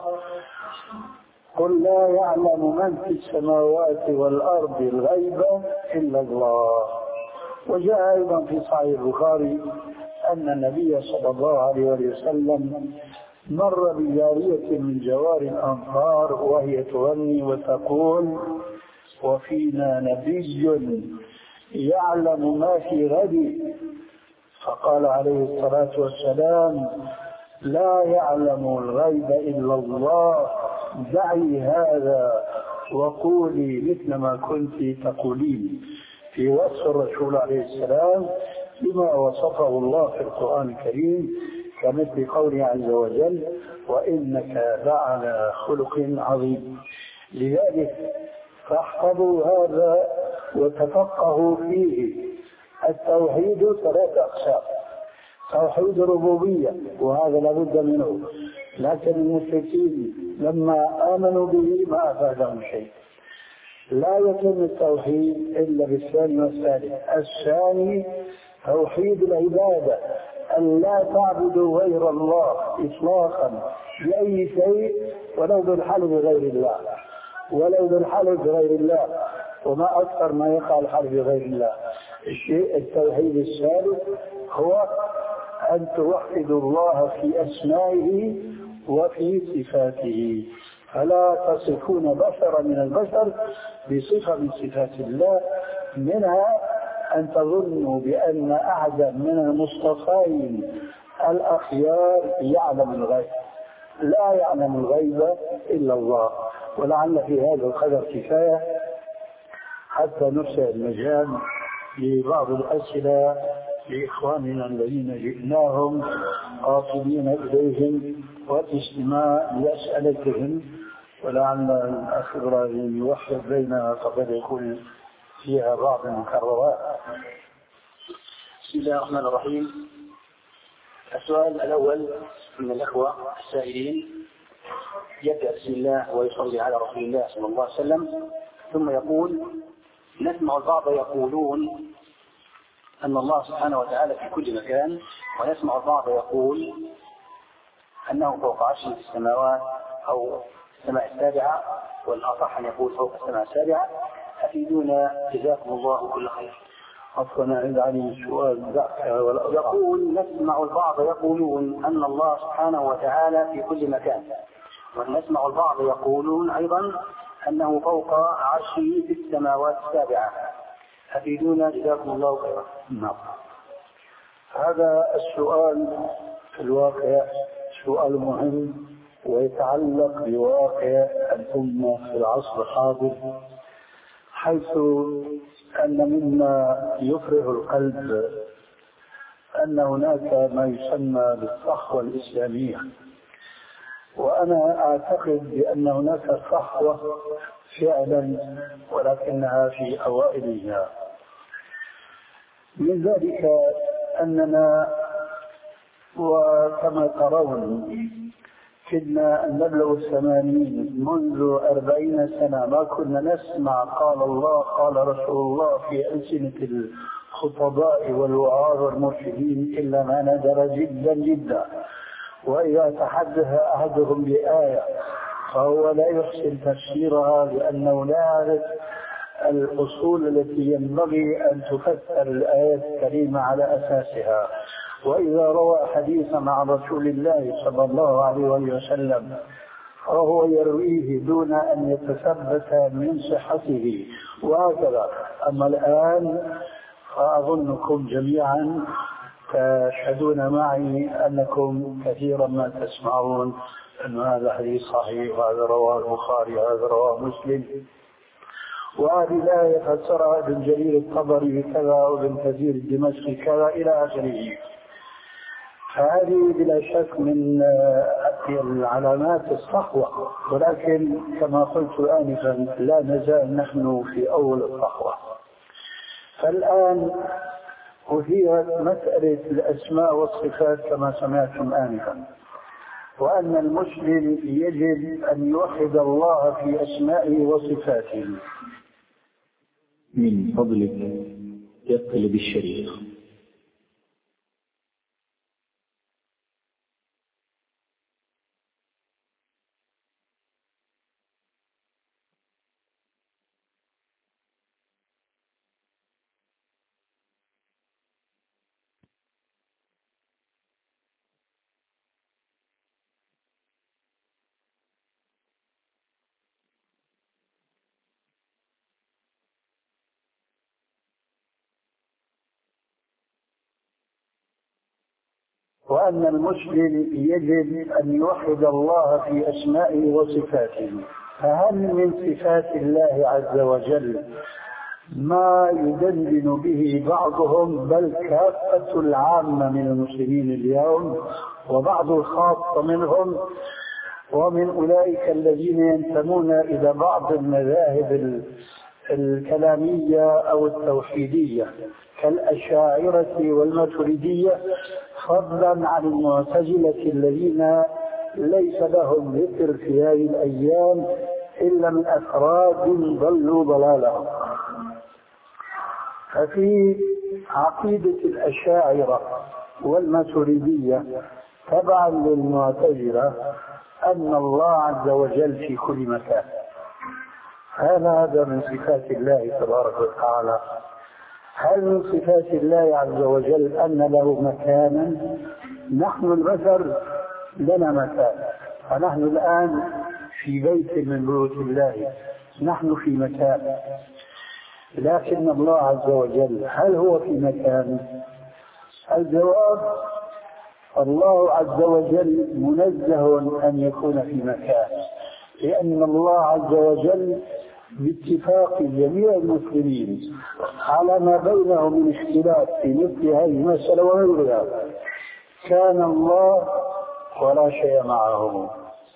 قل لا يعلم من في السماوات والأرض الغيب إلا الله. وجاء أيضا في صحيح البخاري أن النبي صلى الله عليه وسلم مر بجارية من جوار الأنصار وهي تغني وتقول: وفينا نبي يعلم ما في غد. فقال عليه الصلاة والسلام: لا يعلم الغيب إلا الله، دعي هذا وقولي مثل ما كنت تقولين، في وصف الرسول عليه السلام بما وصفه الله في القرآن الكريم، كمثل قوله عز وجل: وإنك لعلى خلق عظيم. لذلك فاحفظوا هذا وتفقهوا فيه. التوحيد ثلاث أقسام: توحيد الربوبية وهذا لابد منه، لكن المشركين لما آمنوا به ما أفادهم شيء. لا يتم التوحيد إلا بالثاني والثالث. الثاني توحيد العبادة، أن لا تعبدوا غير الله إطلاقا بأي شيء، ولو بالحلف بغير الله، ولو بالحلف بغير الله، وما أكثر ما يقع الحلف بغير الله. الشيء التوحيد الثالث هو أن توحدوا الله في أسمائه وفي صفاته، فلا تصفون بشرا من البشر بصفة من صفات الله، منها أن تظنوا بأن أحدا من المصطفين الأخيار يعلم الغيب. لا يعلم الغيب إلا الله. ولعل في هذا القدر كفاية حتى نفسه المجال لبعض الأسئلة لإخواننا الذين جئناهم قاصدين إليهم والاستماع لأسئلتهم، ولعل الأخ إبراهيم يوحد بينها فقد يكون فيها بعض المكررات. بسم الله الرحمن الرحيم. السؤال الأول من الأخوة السائلين يبدأ بسم الله ويصلي على رسول الله صلى الله عليه وسلم، ثم يقول: نسمع البعض يقولون أن الله سبحانه وتعالى في كل مكان، ونسمع البعض يقول أنه فوق عرشه في السماوات أو السماء السابعة، والأصح أن يقول فوق السماء السابعة. أفيدونا جزاكم الله كل خير. عفوا عند علي سؤال يقول: نسمع البعض يقولون أن الله سبحانه وتعالى في كل مكان، ونسمع البعض يقولون أيضا أنه فوق عرشه في السماوات السابعة. أفيدونا جزاكم الله خيرا. نعم. هذا السؤال في الواقع سؤال مهم ويتعلق بواقع الأمة في العصر الحاضر، حيث أن مما يفرح القلب أن هناك ما يسمى بالصحوة الإسلامية، وأنا أعتقد بأن هناك صحوة فعلا ولكنها في أوائلها. من ذلك أننا وكما ترون كدنا أن نبلغ الثمانين منذ أربعين سنة ما كنا نسمع قال الله قال رسول الله في ألسنة الخطباء والوعاظ والمرشدين إلا ما ندر جدا جدا. وإذا تحدث أحدهم بآية فهو لا يحسن تفسيرها لأنه لا يعرف الأصول التي ينبغي أن تفسر الآيات الكريمة على أساسها. وإذا روى حديثا عن رسول الله صلى الله عليه وسلم فهو يرويه دون أن يتثبت من صحته وهكذا. أما الآن فأظنكم جميعا تشهدون معي أنكم كثيرا ما تسمعون أن هذا حديث صحيح وهذا رواه البخاري وهذا رواه مسلم، وهذه الآية فسرها ابن جرير الطبري كذا وابن كثير الدمشقي كذا إلى آخره. فهذه بلا شك من العلامات الصحوة، ولكن كما قلت آنفا لا نزال نحن في أول الصحوة. فالآن أثيرت مسألة الأسماء والصفات كما سمعتم آنفا، وأن المسلم يجب أن يوحد الله في أسمائه وصفاته. من فضلك يقلب الشريط. وأن المسلم يجب أن يوحد الله في أسمائه وصفاته. فهل من صفات الله عز وجل ما يدندن به بعضهم بل كافة العامة من المسلمين اليوم، وبعض الخاصة منهم، ومن أولئك الذين ينتمون إلى بعض المذاهب الكلامية أو التوحيدية كالأشاعرة والماتريدية، فضلا عن المعتزلة الذين ليس لهم ذكر في هذه الأيام إلا من أفراد ضلوا ضلالهم. ففي عقيدة الأشاعرة والماتريدية تبعا للمعتزلة أن الله عز وجل في كل مكان. هذا من صفات الله تبارك وتعالى. هل من صفات الله عز وجل أن له مكانا؟ نحن البشر لنا مكان، فنحن الآن في بيت من بيوت الله، نحن في مكان، لكن الله عز وجل هل هو في مكان؟ الجواب: الله عز وجل منزه أن يكون في مكان، لأن الله عز وجل باتفاق جميع المسلمين على ما بينهم من اختلاف في مثل هذه المسألة وغيرها كان الله ولا شيء معه،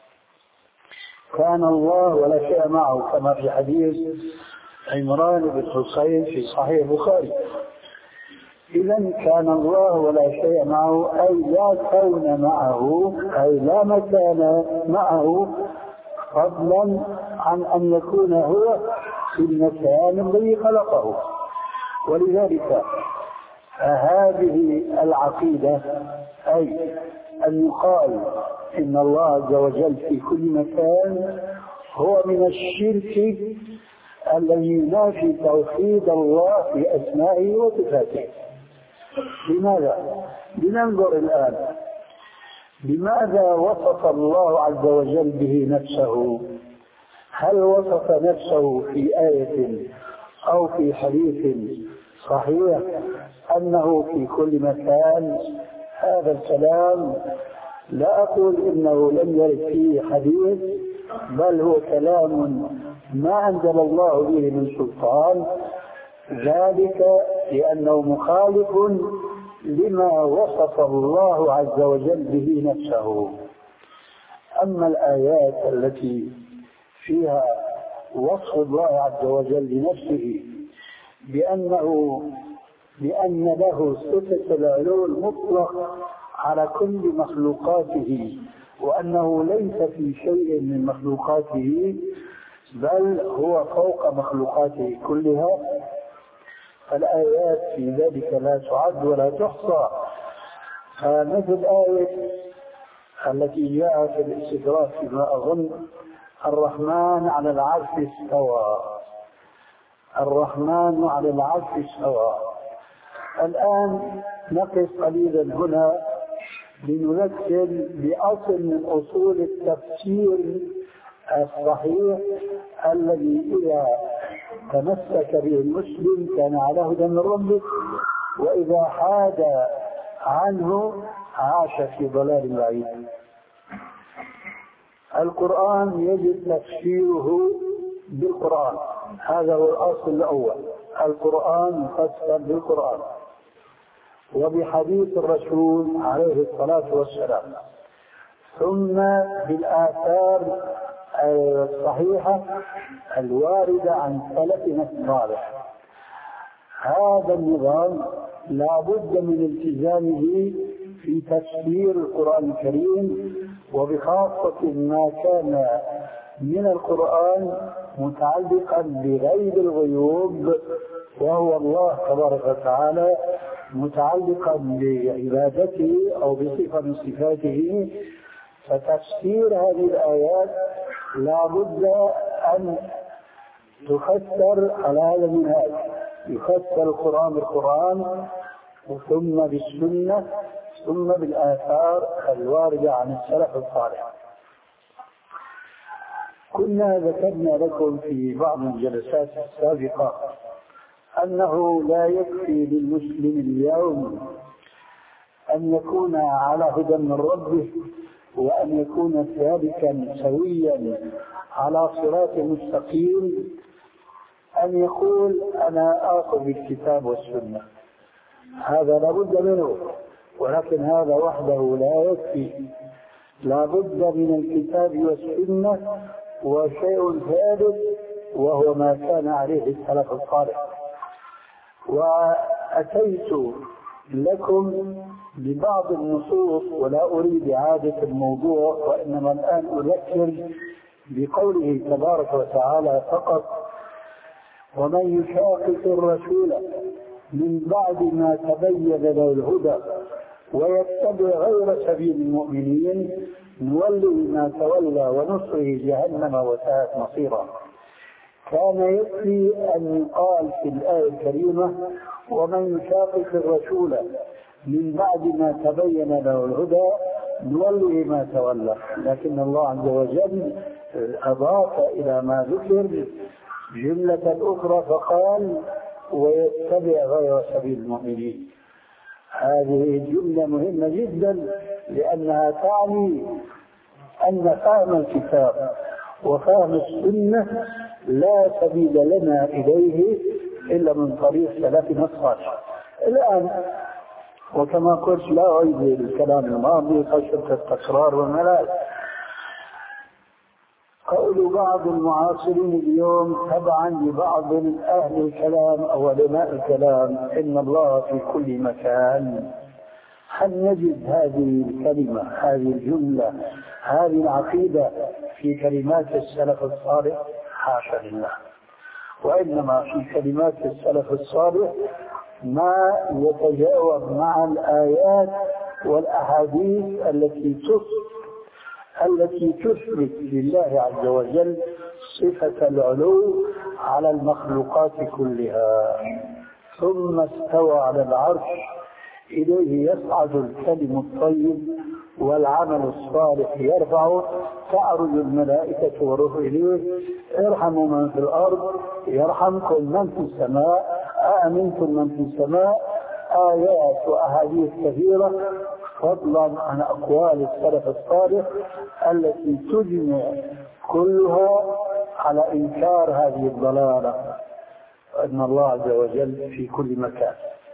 كان الله ولا شيء معه، كما في حديث عمران بن حسين في صحيح البخاري. إذن كان الله ولا شيء معه، أي لا كون معه، أي لا مكان معه، فضلا عن أن يكون هو في المكان الذي خلقه. ولذلك هذه العقيدة، أي أن يقال إن الله عز وجل في كل مكان، هو من الشرك الذي ينافي توحيد الله في أسمائه وصفاته. لماذا؟ لننظر الآن بماذا وصف الله عز وجل به نفسه. هل وصف نفسه في آية أو في حديث صحيح أنه في كل مكان؟ هذا الكلام لا أقول إنه لم يرد فيه حديث، بل هو كلام ما أنزل الله به من سلطان، ذلك لأنه مخالف لما وصف الله عز وجل به نفسه. أما الآيات التي فيها وصف الله عز وجل لنفسه بأنه بأن له صفة العلو المطلق على كل مخلوقاته، وأنه ليس في شيء من مخلوقاته بل هو فوق مخلوقاته كلها، فالآيات في ذلك لا تعد ولا تحصى. مثل آية التي جاءت في الاستدراك فيما أظن: الرحمن على العرش استوى، الرحمن على العرش استوى. الآن نقف قليلا هنا لنذكر بأصل من أصول التفسير الصحيح الذي إذا تمسك به المسلم كان على هدى من ربه، وإذا حاد عنه عاش في ضلال بعيد. القرآن يجب تفسيره بالقرآن، هذا هو الأصل الأول. القرآن يفسر بالقرآن وبحديث الرسول عليه الصلاة والسلام، ثم بالآثار الصحيحة الواردة عن سلفنا الصالح. هذا النظام لا بد من التزامه في تفسير القرآن الكريم، وبخاصة ما كان من القرآن متعلقا بغيب الغيوب وهو الله تبارك وتعالى، متعلقا بعبادته أو بصفة من صفاته. فتفسير هذه الآيات لا بد أن تفسر على هذا المنهج، يفسر القرآن بالقرآن ثم بالسنة ثم بالآثار الواردة عن السلف الصالح. كنا ذكرنا لكم في بعض الجلسات السابقة أنه لا يكفي للمسلم اليوم أن يكون على هدى من ربه وأن يكون سالكا سويا على صراط مستقيم أن يقول أنا آخذ بالكتاب والسنة، هذا لا بد منه، ولكن هذا وحده لا يكفي. لا بد من الكتاب والسنة وشيء ثالث وهو ما كان عليه السلف الصالح. وأتيت لكم ببعض النصوص ولا أريد إعادة الموضوع، وإنما الآن أذكر بقوله تبارك وتعالى فقط: ومن يشاقق الرسول من بعد ما تبين له الهدى ويتبع غير سبيل المؤمنين نوله ما تولى ونصره جهنم وساءت مصيرا. كان يكفي أن يقال في الآية الكريمة: ومن يشاقق الرسول من بعد ما تبين له الهدى نوله ما تولى، لكن الله عز وجل أضاف إلى ما ذكر جملة أخرى فقال: ويتبع غير سبيل المؤمنين. هذه الجملة مهمة جدا، لأنها تعني أن فهم الكتاب وفهم السنة لا سبيل لنا إليه إلا من طريق سلفنا الصالح. الآن وكما قلت لا أعيد الكلام الماضي خشية التكرار والملل، قول بعض المعاصرين اليوم تبعا لبعض أهل الكلام أو علماء الكلام إن الله في كل مكان. هل نجد هذه الكلمة، هذه الجملة، هذه العقيدة في كلمات السلف الصالح؟ حاشا لله. وإنما في كلمات السلف الصالح ما يتجاوب مع الآيات والأحاديث التي تصف التي تثبت لله عز وجل صفة العلو على المخلوقات كلها. ثم استوى على العرش، إليه يصعد الكلم الطيب والعمل الصالح يرفعه، تعرج الملائكة والروح إليه: ارحموا من في الأرض يرحمكم من في السماء، أأمنتم من في السماء. آيات وأحاديث كثيرة فضلا عن أقوال السلف الصالح التي تجمع كلها على إنكار هذه الضلالة، أن الله عز وجل في كل مكان،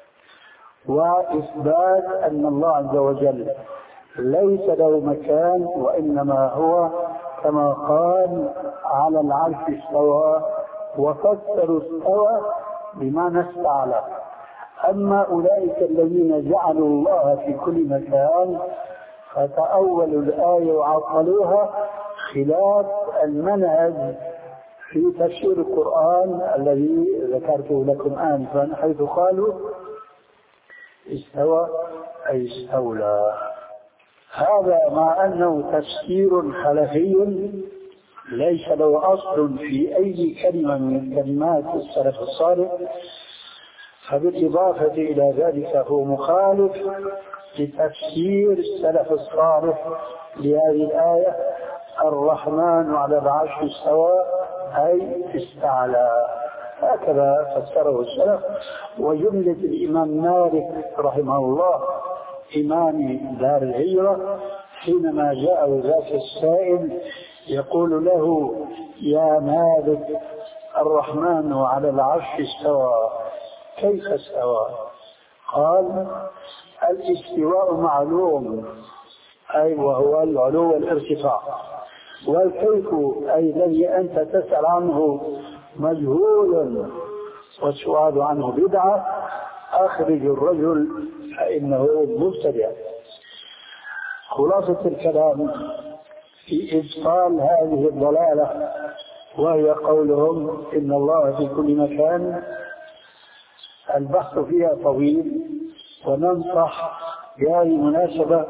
وإثبات أن الله عز وجل ليس له مكان، وإنما هو كما قال على العرش استوى، وفسروا استوى بمعنى استعلى. أما أولئك الذين جعلوا الله في كل مكان فتأولوا الآية وعطلوها، خلاف المنهج في تفسير القرآن الذي ذكرته لكم آنفا، حيث قالوا استوى أي استولى. هذا مع أنه تفسير خلفي ليس له أصل في أي كلمة من كلمات السلف الصالح، فبالإضافة إلى ذلك هو مخالف لتفسير السلف الصالح لهذه الآية: الرحمن على العرش استوى أي استعلى. هكذا فسره السلف. وجملة الإمام مالك رحمه الله إمام دار الهجرة حينما جاء ذاك السائل يقول له: يا مالك، الرحمن على العرش استوى، كيف استوى؟ قال: الاستواء معلوم، أي وهو العلو والارتفاع، والكيف أي الذي أنت تسأل عنه مجهول والسؤال عنه بدعة، أخرج الرجل فإنه مبتدع. خلاصة الكلام في إبطال هذه الضلالة، وهي قولهم إن الله في كل مكان. البحث فيها طويل، وننصح بهذه المناسبة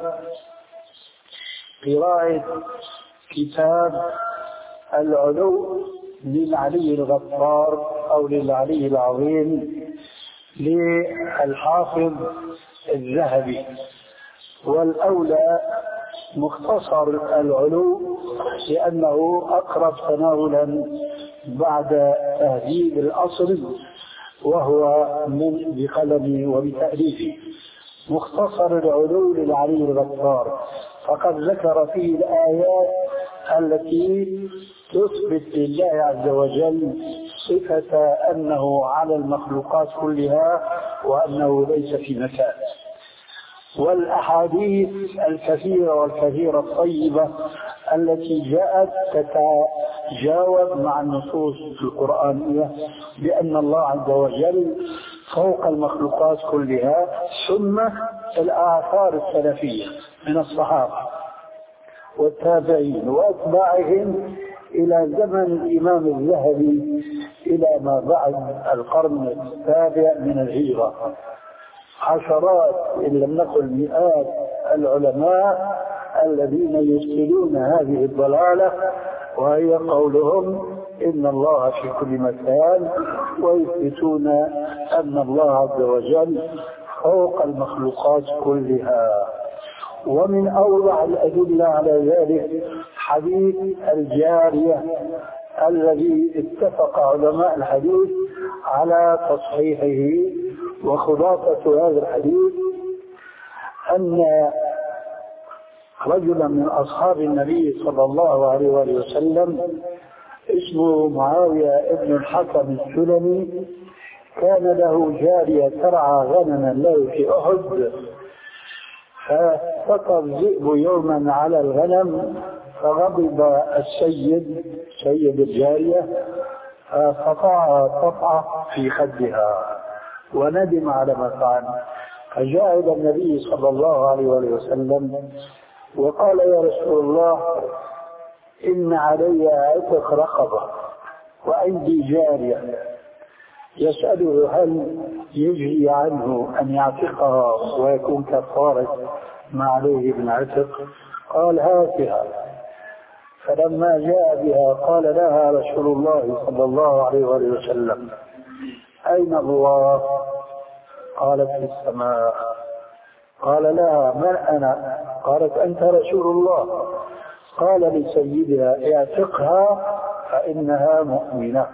قراءة كتاب العلو للعلي الغفار أو للعلي العظيم للحافظ الذهبي، والأولى مختصر العلو لأنه أقرب تناولا بعد تهذيب الأصل، وهو من بقلمي وبتأليفي. مختصر العلو للعلي الغفار فقد ذكر فيه الآيات التي تثبت لله عز وجل صفة أنه على المخلوقات كلها وأنه ليس في مكان، والأحاديث الكثيرة والكثيرة الطيبة التي جاءت تتجاوب مع النصوص القرآنية بأن الله عز وجل فوق المخلوقات كلها، ثم الآثار السلفية من الصحابة والتابعين وأتباعهم إلى زمن الإمام الذهبي إلى ما بعد القرن السابع من الهجرة. عشرات إن لم نقل مئات العلماء الذين يسئلون هذه الضلالة، وهي قولهم إن الله في كل مكان، ويثبتون أن الله عز وجل فوق المخلوقات كلها. ومن أوضح الأدلة على ذلك حديث الجارية الذي اتفق علماء الحديث على تصحيحه. وخلاصة هذا الحديث أن رجلا من أصحاب النبي صلى الله عليه وآله وسلم اسمه معاوية ابن الحكم السلمي كان له جارية ترعى غنما له في أحد، فسقط الذئب يوما على الغنم، فغضب السيد سيد الجارية فقطعها قطعة في خدها وندم على ما فعل، فجاء إلى النبي صلى الله عليه وسلم وقال: يا رسول الله، إن علي عتق رقبة وعندي جارية، يسأله هل يجري عنه أن يعتقها ويكون كفارة ما عليه من عتق؟ قال: هاتها. فلما جاء بها قال لها رسول الله صلى الله عليه وسلم: أين الله؟ قالت: في السماء. قال لها: من أنا؟ قالت: أنت رسول الله. قال لسيدها: اعتقها فإنها مؤمنة.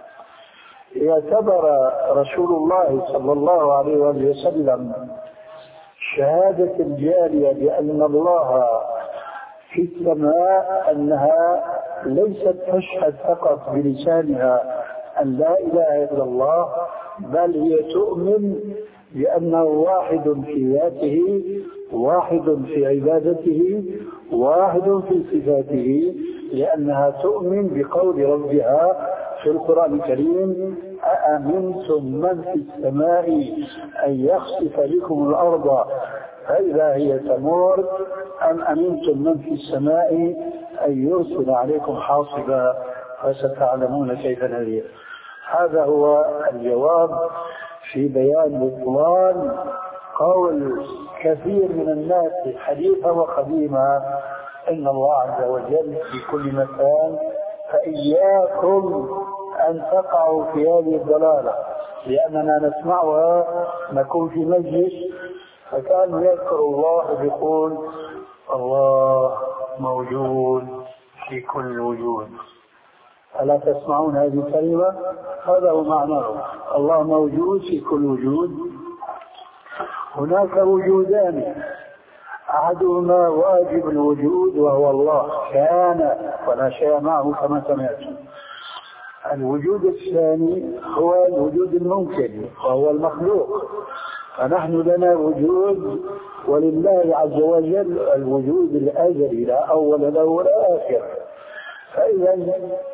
اعتبر رسول الله صلى الله عليه وسلم شهادة الجارية بأن الله في السماء أنها ليست تشهد فقط بلسانها أن لا إله إلا الله، بل هي تؤمن بأنه واحد في ذاته، واحد في عبادته، واحد في صفاته، لأنها تؤمن بقول ربها في القرآن الكريم: أأمنتم من في السماء أن يخسف بكم الأرض فإذا هي تمور، أم أمنتم من في السماء أن يرسل عليكم حاصبا فستعلمون كيف نذير. هذا هو الجواب في بيان بطلان قول كثير من الناس حديثا وقديما إن الله عز وجل في كل مكان، فإياكم أن تقعوا في هذه الضلالة، لأننا نسمعها نكون في مجلس فكان يذكر الله يقول: الله موجود في كل وجود. ألا تسمعون هذه الكلمة؟ هذا هو معناه، الله موجود في كل وجود. هناك وجودان، أحدهما واجب الوجود وهو الله كان ولا شيء معه كما سمعتم. الوجود الثاني هو الوجود الممكن وهو المخلوق. فنحن لنا وجود ولله عز وجل الوجود الأزلي لا أول له ولا آخر. فإذا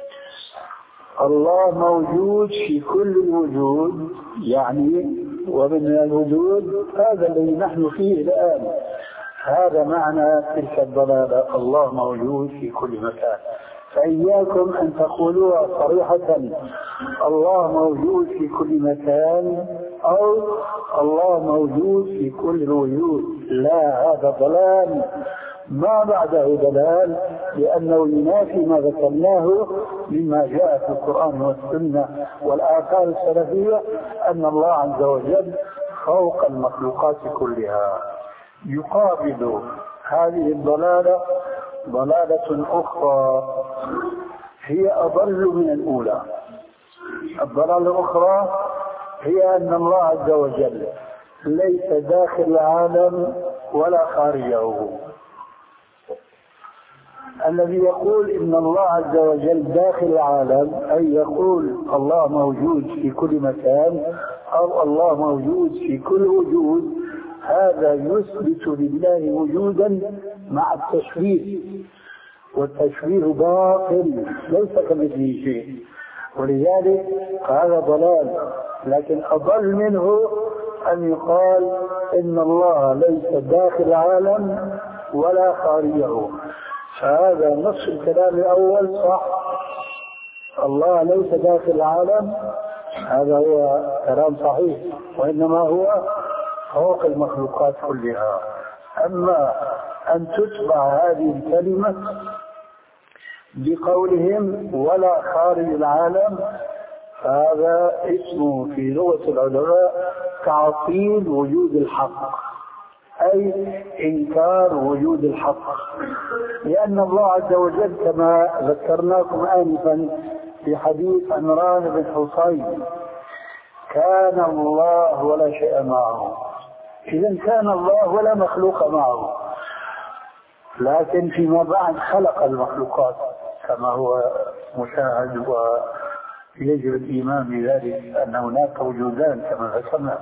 الله موجود في كل الوجود، يعني ومن الوجود هذا الذي نحن فيه الآن. هذا معنى تلك الضلالة، الله موجود في كل مكان. فإياكم أن تقولوا صريحة الله موجود في كل مكان أو الله موجود في كل الوجود، لا، هذا ضلال ما بعده دلال، لأنه ينافي ما ذكرناه مما جاء في القرآن والسنة والآثار السلفية أن الله عز وجل فوق المخلوقات كلها. يقابل هذه الضلالة ضلالة أخرى هي أضل من الأولى. الضلالة الأخرى هي أن الله عز وجل ليس داخل العالم ولا خارجه. الذي يقول إن الله عز وجل داخل العالم أي يقول الله موجود في كل مكان أو الله موجود في كل وجود، هذا يثبت لله وجودا مع التشبيه، والتشبيه باطل ليس كمثله شيء، ولذلك هذا ضلال. لكن أضل منه أن يقال إن الله ليس داخل العالم ولا خارجه، فهذا نص الكلام الأول صح، الله ليس داخل العالم، هذا هو كلام صحيح، وإنما هو فوق المخلوقات كلها. أما أن تتبع هذه الكلمة بقولهم ولا خارج العالم، فهذا اسمه في لغة العلماء تعطيل وجود الحق، أي إنكار وجود الحق، لأن الله عز وجل كما ذكرناكم آنفا في حديث عمران بن حصين كان الله ولا شيء معه. إذن كان الله ولا مخلوق معه، لكن فيما بعد خلق المخلوقات كما هو مشاهد، ويجب الإيمان بذلك أن هناك وجودان كما ذكرنا.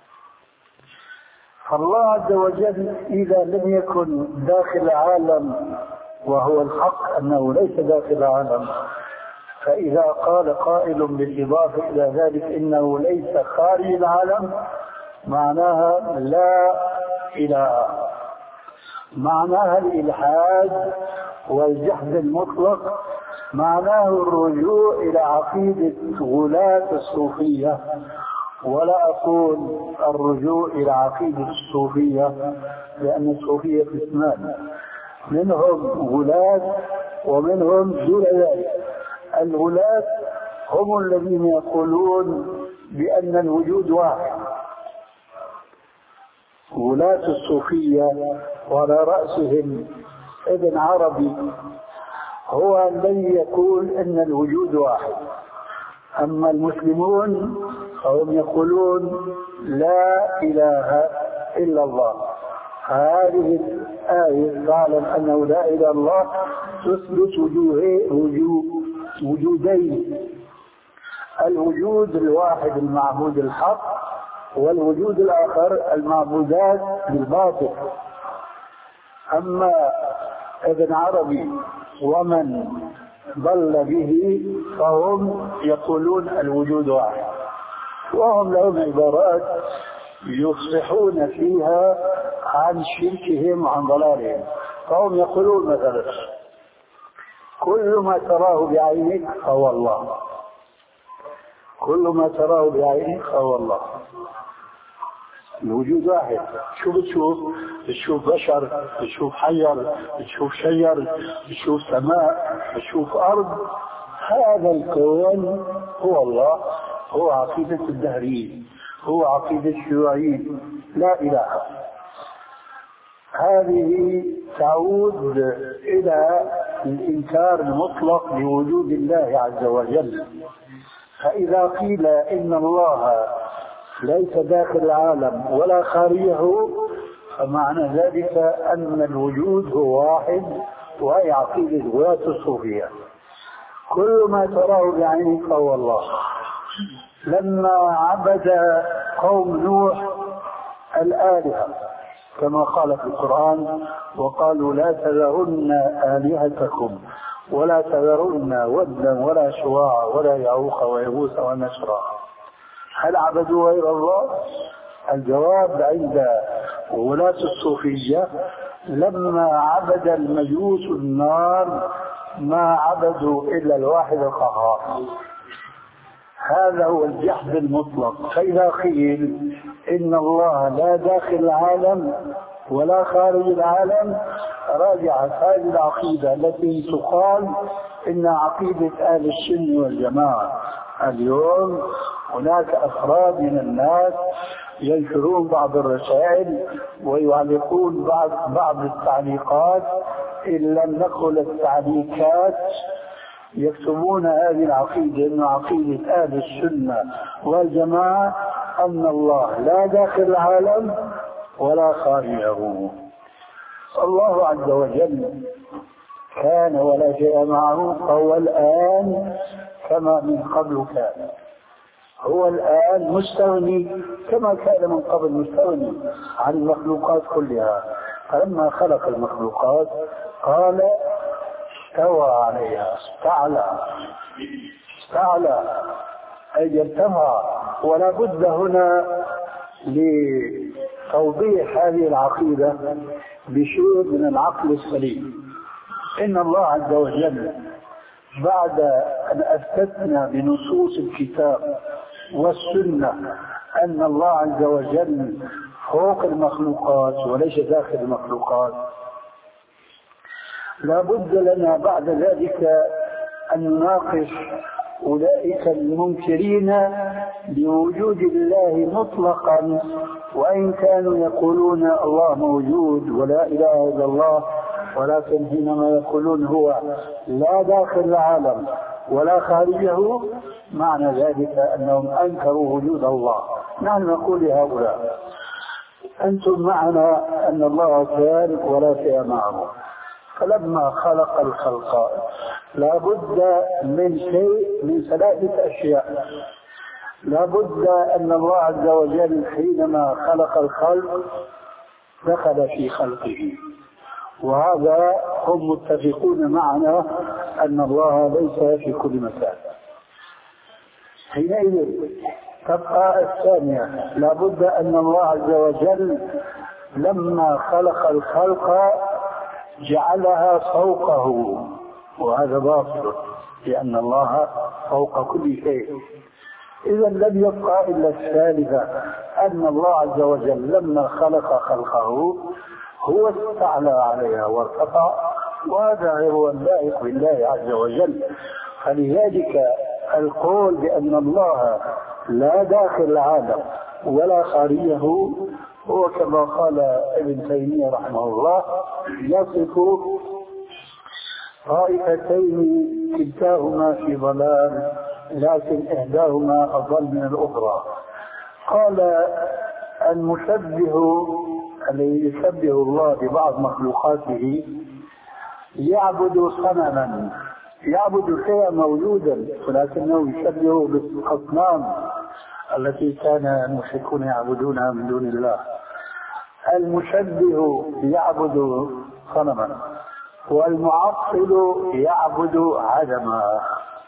فالله عز وجل إذا لم يكن داخل العالم وهو الحق أنه ليس داخل العالم، فإذا قال قائل بالإضافة إلى ذلك إنه ليس خارج العالم معناها لا إله، معناها الإلحاد والجحد المطلق، معناه الرجوع إلى عقيدة غلاة الصوفية. ولا أقول الرجوع إلى عقيدة الصوفية، لأن الصوفية قسمان، منهم غلاة ومنهم دون ذلك. الغلاة هم الذين يقولون بأن الوجود واحد، غلاة الصوفية، وعلى رأسهم ابن عربي هو الذي يقول أن الوجود واحد. أما المسلمون فهم يقولون لا إله إلا الله. هذه الآية تعلم أنه لا إله إلا الله تثبت وجودين، الوجود الواحد المعبود الحق، والوجود الآخر المعبودات بالباطل. أما ابن عربي ومن ضل به فهم يقولون الوجود واحد، وهم لهم عبارات يفصحون فيها عن شركهم وعن ضلالهم. فهم يقولون مثلا كل ما تراه بعينك فهو الله، كل ما تراه بعينك فهو الله. الوجود واحد، شو بتشوف؟ بتشوف بشر، بتشوف حجر، بتشوف شجر، بتشوف سماء، بتشوف أرض. هذا الكون هو الله، هو عقيدة الدهريين، هو عقيدة الشيوعيين، لا إله. هذه تعود إلى الإنكار المطلق لوجود الله عز وجل. فإذا قيل إن الله ليس داخل العالم ولا خارجه، فمعنى ذلك أن الوجود هو واحد، وهي عقيدة غلاة الصوفية. كل ما تراه بعينك فهو الله. لما عبد قوم نوح الآلهة كما قال في القرآن: وقالوا لا تذرن آلهتكم ولا تذرن ودا ولا سواعا ولا يعوق ويغوث ونسرا، هل عبدوا غير الله؟ الجواب عند غلاة الصوفية: لما عبد المجوس النار ما عبدوا إلا الواحد القهار. هذا هو الجحد المطلق. فإذا قيل إن الله لا داخل العالم ولا خارج العالم، راجعت هذه العقيدة التي تقال إن عقيدة أهل السنة والجماعة. اليوم هناك أفراد من الناس ينشرون بعض الرسائل ويعلقون بعض بعض التعليقات، إن لم نقل التعليقات، يكتبون هذه العقيدة إن عقيدة أهل السنة والجماعة أن الله لا داخل العالم ولا خارجه. الله عز وجل كان ولا شيء معه، فهو الآن كما من قبل كان. هو الآن مستغني كما كان من قبل مستغني عن المخلوقات كلها. فلما خلق المخلوقات قال استوى عليها، استعلى استعلى أي ارتفع. ولا بد هنا لتوضيح هذه العقيدة بشيء من العقل السليم. إن الله عز وجل بعد أن أثبتنا بنصوص الكتاب والسنة أن الله عز وجل فوق المخلوقات وليس داخل المخلوقات، لا بد لنا بعد ذلك أن نناقش أولئك المنكرين بوجود الله مطلقا، وإن كانوا يقولون الله موجود ولا إله إلا الله، ولكن حينما يقولون هو لا داخل العالم ولا خارجه، معنى ذلك أنهم أنكروا وجود الله. نحن نقول لهؤلاء: أنتم معنا أن الله خالق ولا شيء معه، فلما خلق الخلق لا بد من شيء من ثلاثة أشياء. لا بد أن الله عز وجل حينما خلق الخلق دخل في خلقه، وهذا هم متفقون معنا أن الله ليس في كل مكان. حينئذ تبقى الثانية: لا بد أن الله عز وجل لما خلق الخلق جعلها فوقه، وهذا باطل لأن الله فوق كل شيء. إذا لم يبقى إلا الثالثة: أن الله عز وجل لما خلق خلقه هو استعلى عليها وارتفع، وهذا هو اللائق بالله عز وجل. فلذلك القول بأن الله لا داخل العالم ولا خارجه هو كما قال ابن تيمية رحمه الله يصف طائفتين كلتاهما في ضلال لكن إحداهما أضل من الأخرى. قال: المشبه الذي يشبه الله ببعض مخلوقاته يعبد صنما، يعبد شيئا موجودا ولكنه يشبهه بالأصنام التي كان المشركون يعبدونها من دون الله. المشبه يعبد صنما، والمعطل يعبد عدما.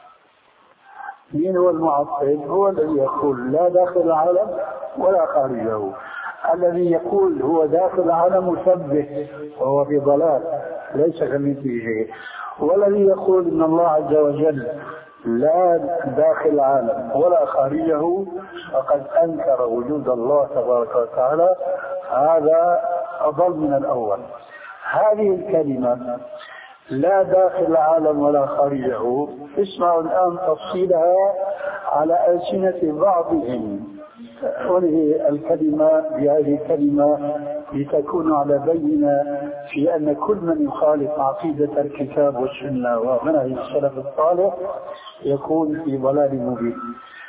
من هو المعطل؟ هو الذي يقول لا داخل العالم ولا خارجه. الذي يقول هو داخل العالم مشبه وهو في ضلال ليس كمثله شيء. والذي يقول ان الله عز وجل لا داخل العالم ولا خارجه فقد انكر وجود الله تبارك وتعالى، هذا اضل من الاول. هذه الكلمه لا داخل العالم ولا خارجه اسمعوا الان تفصيلها على ألسنة بعضهم. وهذه الكلمة بهذه الكلمة لتكون على بينة في أن كل من يخالف عقيدة الكتاب والسنة ومنهج السلف الصالح يكون في ضلال مبين.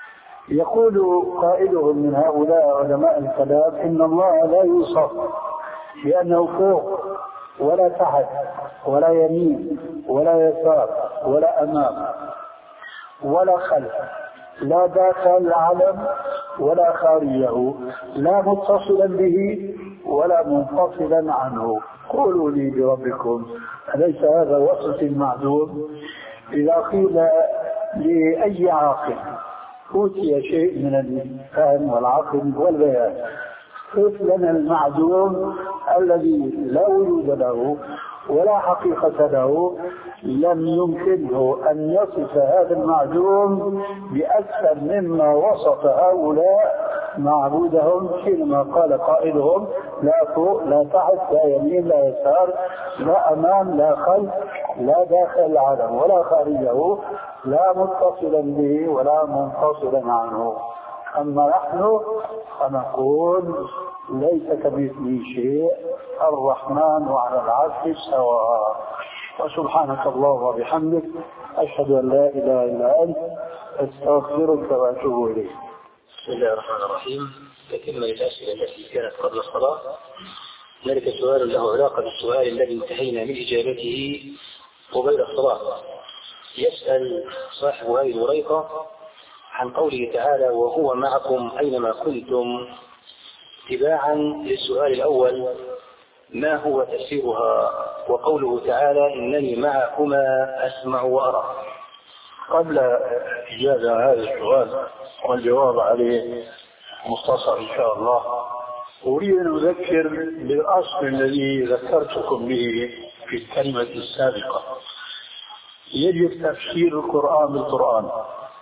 يقول قائلهم من هؤلاء علماء الكلام إن الله لا يوصف بأنه فوق ولا تحت ولا يمين ولا يسار ولا أمام ولا خلف، لا داخل العالم ولا خارجه، لا متصلا به ولا منفصلا عنه. قولوا لي بربكم أليس هذا وصف معدوم؟ إذا قيل لأي عاقل أوتي شيء من الفهم والعقل والبيان كيف لنا المعدوم الذي لا وجود له ولا حقيقة له، لم يمكنه أن يصف هذا المعدوم بأكثر مما وصف هؤلاء معبودهم حينما قال قائلهم لا فوق لا تحت لا يمين لا يسار لا أمام لا خلف لا داخل العالم ولا خارجه، لا متصلا به ولا منفصلا عنه. أما نحن فنقول ليس كمثله شيء، الرحمن على العرش استوى. وسبحانك اللهم وبحمدك أشهد أن لا إله إلا أنت أستغفرك وأتوب إليك. بسم الله الرحمن الرحيم. تكمل الأسئلة التي كانت قبل الصلاة. ذلك سؤال له علاقة بالسؤال الذي انتهينا من إجابته قبيل الصلاة. يسأل صاحب هذه الوريقة عن قوله تعالى وهو معكم أينما كنتم، تباعا للسؤال الأول ما هو تفسيرها وقوله تعالى إنني معكما أسمع وأرى. قبل إجابة هذا السؤال والجواب عليه مختصر إن شاء الله، أريد أن أذكر بالأصل الذي ذكرتكم به في الكلمة السابقة. يجب تفسير القرآن بالقرآن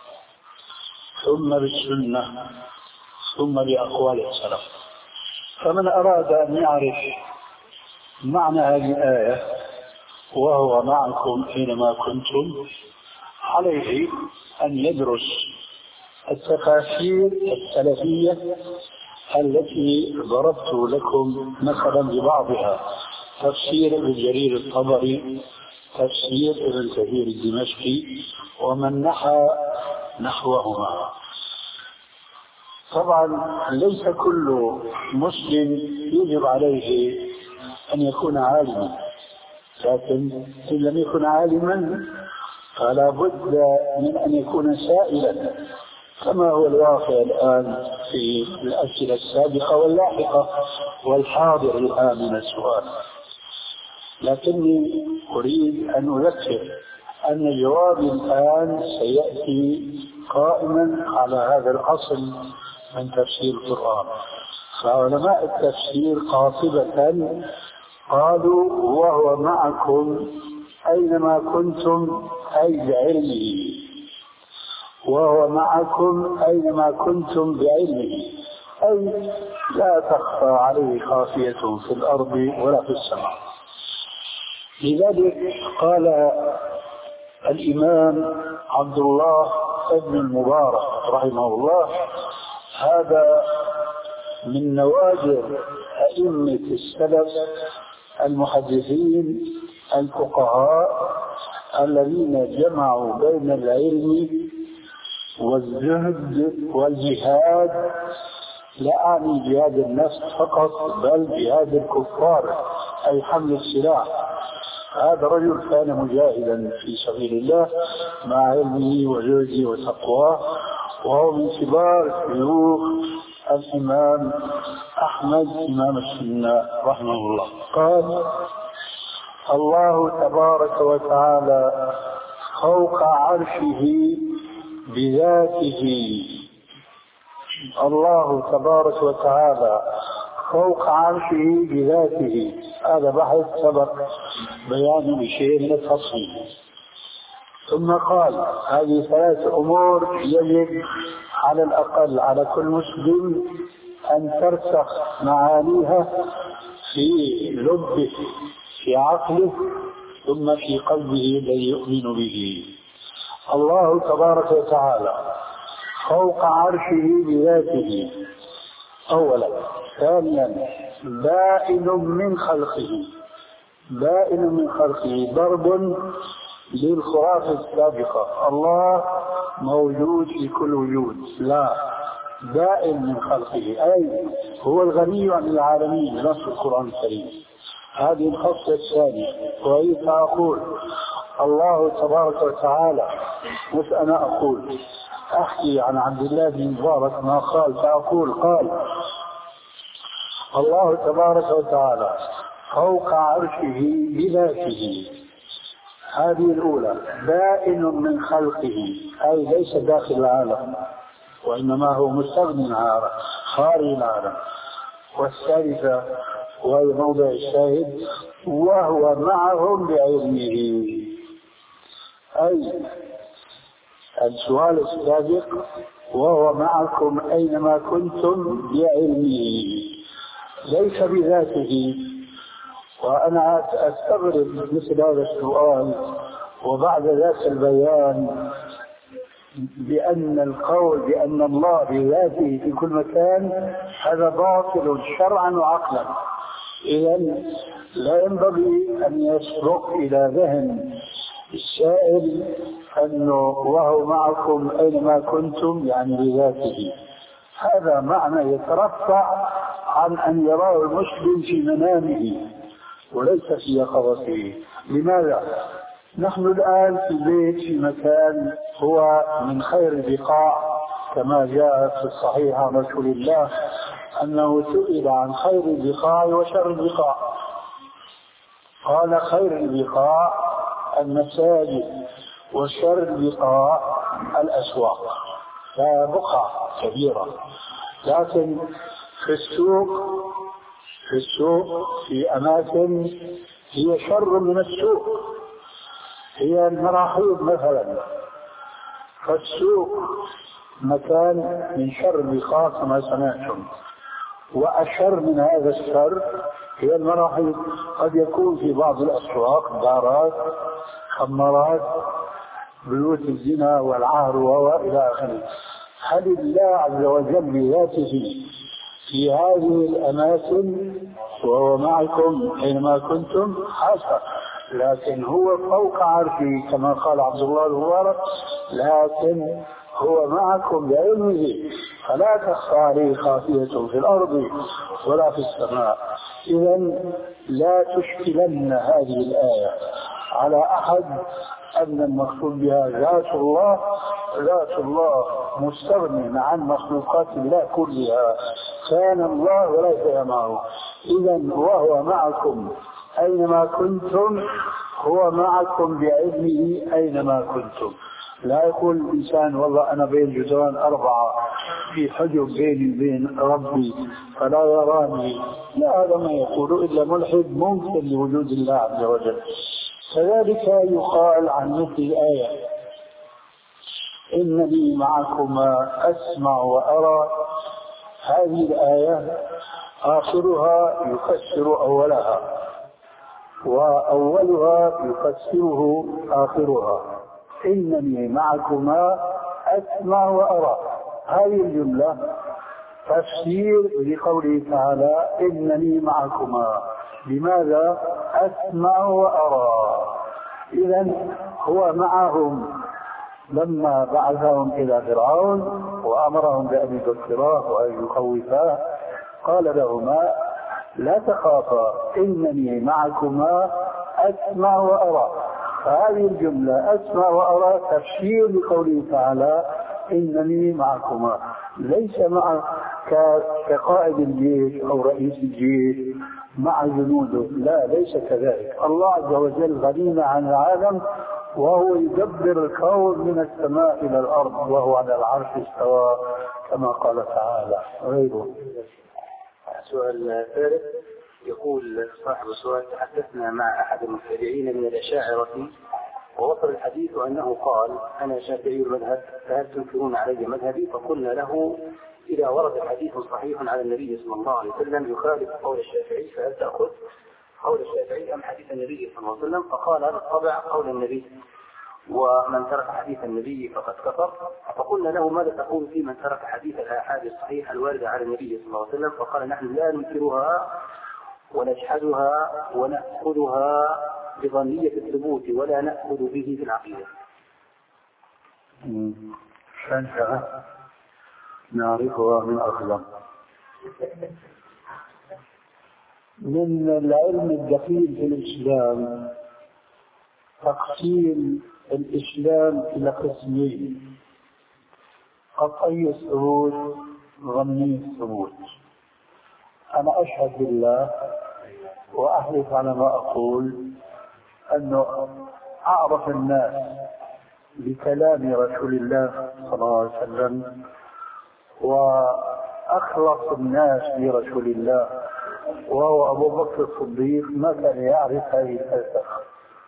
ثم بالسنة ثم بأقوال السلف. فمن أراد أن يعرف معنى هذه الآية وهو معكم حينما كنتم عليه أن يدرس التفاسير السلفية التي ضربت لكم مثلا ببعضها: تفسير ابن جرير الطبري، تفسير ابن كثير الدمشقي، ومن نحى نحوهما. طبعا ليس كل مسلم يجب عليه أن يكون عالما، لكن إن لم يكن عالما فلا بد من أن يكون سائلا كما هو الواقع الآن في الأسئلة السابقة واللاحقة والحاضر الآن من السؤال. لكني أريد أن أذكر أن جوابي الآن سيأتي قائما على هذا الأصل من تفسير القرآن. فعلماء التفسير قاطبة قالوا وهو معكم أينما كنتم أي بعلمه، وهو معكم أينما كنتم بعلمه، أي لا تخفى عليه خافية في الأرض ولا في السماء. لذلك قال الإمام عبد الله بن المبارك رحمه الله: هذا من نوادر أئمة السلف المحدثين الفقهاء الذين جمعوا بين العلم والزهد والجهاد، لا أعني جهاد النفس فقط بل جهاد الكفار أي حمل السلاح. هذا رجل كان مجاهدا في سبيل الله مع علمه وجهده وتقواه، وهو من كبار شيوخ الإمام أحمد إمام السنة رحمه الله. قال: الله تبارك وتعالى فوق عرشه بذاته. الله تبارك وتعالى فوق عرشه بذاته. هذا بحث سبق بيان بشيء من التفصيل. ثم قال: هذه ثلاث أمور يجب على الأقل على كل مسلم أن ترسخ معانيها في لبه في عقله ثم في قلبه الذي يؤمن به. الله تبارك وتعالى فوق عرشه بذاته أولا. ثانيا بائن من خلقه. بائن من خلقه ضرب للخرافة السابقة. الله موجود في كل وجود، لا، دائم من خلقه، أي هو الغني عن العالمين بنص القرآن الكريم. هذه الخصلة الثانية. وهي فأقول الله تبارك وتعالى، مش أنا أقول، أحكي عن عبد الله بن مبارك ما قال، فأقول قال الله تبارك وتعالى فوق عرشه بذاته، هذه الأولى، بائن من خلقه، أي ليس داخل العالم وإنما هو مستغني عن خارج العالم. والثالثة وهي موضع الشاهد، وهو معهم بعلمه، أي السؤال السابق وهو معكم أينما كنتم بعلمه، ليس بذاته. وأنا أستغرب مثل هذا السؤال وبعد ذاك البيان بأن القول بأن الله بذاته في كل مكان هذا باطل شرعا وعقلا. إذن لا ينبغي أن يسبق إلى ذهن السائل أنه وهو معكم أينما كنتم يعني بذاته، هذا معنى يترفع عن أن يراه المسلم في منامه وليس في يقظته. لماذا؟ نحن الآن في بيت في مكان هو من خير البقاع، كما جاء في الصحيح عن رسول الله أنه سئل عن خير البقاع وشر البقاع، قال خير البقاع المساجد وشر البقاع الأسواق. فبقعة كبيرة، لكن في السوق في السوق في أماكن هي شر من السوق، هي المراحيض مثلا، فالسوق مكان من شر البقاع كما سمعتم. وأشر من هذا الشر هي المراحيض، قد يكون في بعض الأسواق دارات، خمارات، بيوت الزنا والعار وإلى آخره. هل الله عز وجل بذاته في هذه الأماكن وهو معكم حينما كنتم؟ حاشا، لكن هو فوق عرشه كما قال عبد الله المبارك، لكن هو معكم بعلمه فلا تخفى عليه خافية في الأرض ولا في السماء. إذن لا تشكلن هذه الآية على أحد أن المقصود بها ذات الله. ذات الله مستغني عن مخلوقات الله كلها، كان الله وليس معه. إذن وهو معكم أينما كنتم، هو معكم بعلمه أينما كنتم. لا يقول الإنسان والله أنا بين جدران أربعة في حجب بيني وبين ربي فلا يراني، لا، هذا ما يقول إلا ملحد ممكن لوجود الله عز وجل. كذلك يقال عن مثل الآية إنني معكما أسمع وأرى، هذه الآية آخرها يفسر أولها وأولها يفسره آخرها. إنني معكما أسمع وأرى، هذه الجملة تفسير لقوله تعالى إنني معكما. لماذا أسمع وأرى؟ إذن هو معهم لما بعثهم إلى فرعون وأمرهم بأن يذكراه وأن يخوفاه، قال لهما لا تخافا إنني معكما أسمع وأرى. فهذه الجملة أسمع وأرى تفسير لقوله تعالى إنني معكما، ليس مع كقائد الجيش أو رئيس الجيش مع جنوده، لا، ليس كذلك. الله عز وجل غني عن العالم وهو يدبر الكون من السماء إلى الأرض وهو على العرش استوى كما قال تعالى غيره. السؤال الثالث يقول صاحب السؤال تحدثنا مع أحد المبتدعين من الأشاعرة ووصل الحديث أنه قال أنا شافعي المذهب فهل تنكرون علي مذهبي؟ فقلنا له إذا ورد حديث صحيح على النبي صلى الله عليه وسلم يخالف قول الشافعي فهل تأخذ قول الشافعي أم حديث النبي صلى الله عليه وسلم؟ فقال هذا الطبع قول النبي، ومن ترك حديث النبي فقد كفر. فقلنا له ماذا تقول في من ترك حديث الآحاد الصحيح الواردة على النبي صلى الله عليه وسلم؟ فقال نحن لا ننكرها ونجحدها ونأخذها بظنية الثبوت ولا نأخذ به في العقيدة. شنشة نعرفها من أخلاق. من العلم الدخيل في الإسلام تقسيم الإسلام إلى قسمين: قطعي الثبوت ظني الثبوت. أنا أشهد بالله وأحلف على ما أقول أنه أعرف الناس بكلام رسول الله صلى الله عليه وسلم وأخلص الناس برسول الله وهو أبو بكر الصديق ما كان يعرف هذه الفلسفة.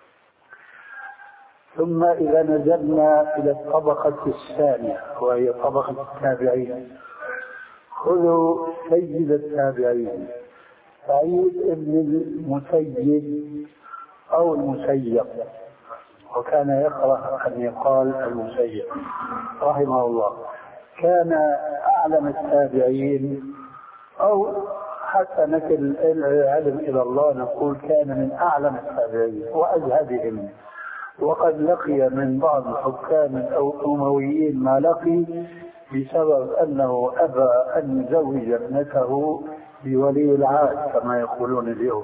ثم إذا نزلنا إلى الطبقة الثانية وهي طبقة التابعين، خذوا سيد التابعين سعيد بن المسيب أو المسيب، وكان يكره أن يقال المسيب رحمه الله، كان أعلم التابعين، أو حتى نكل العلم إلى الله نقول كان من أعلم التابعين وأزهدهم، وقد لقي من بعض الحكام أو أمويين ما لقي بسبب أنه أبى أن يزوج ابنته بولي العهد كما يقولون اليوم،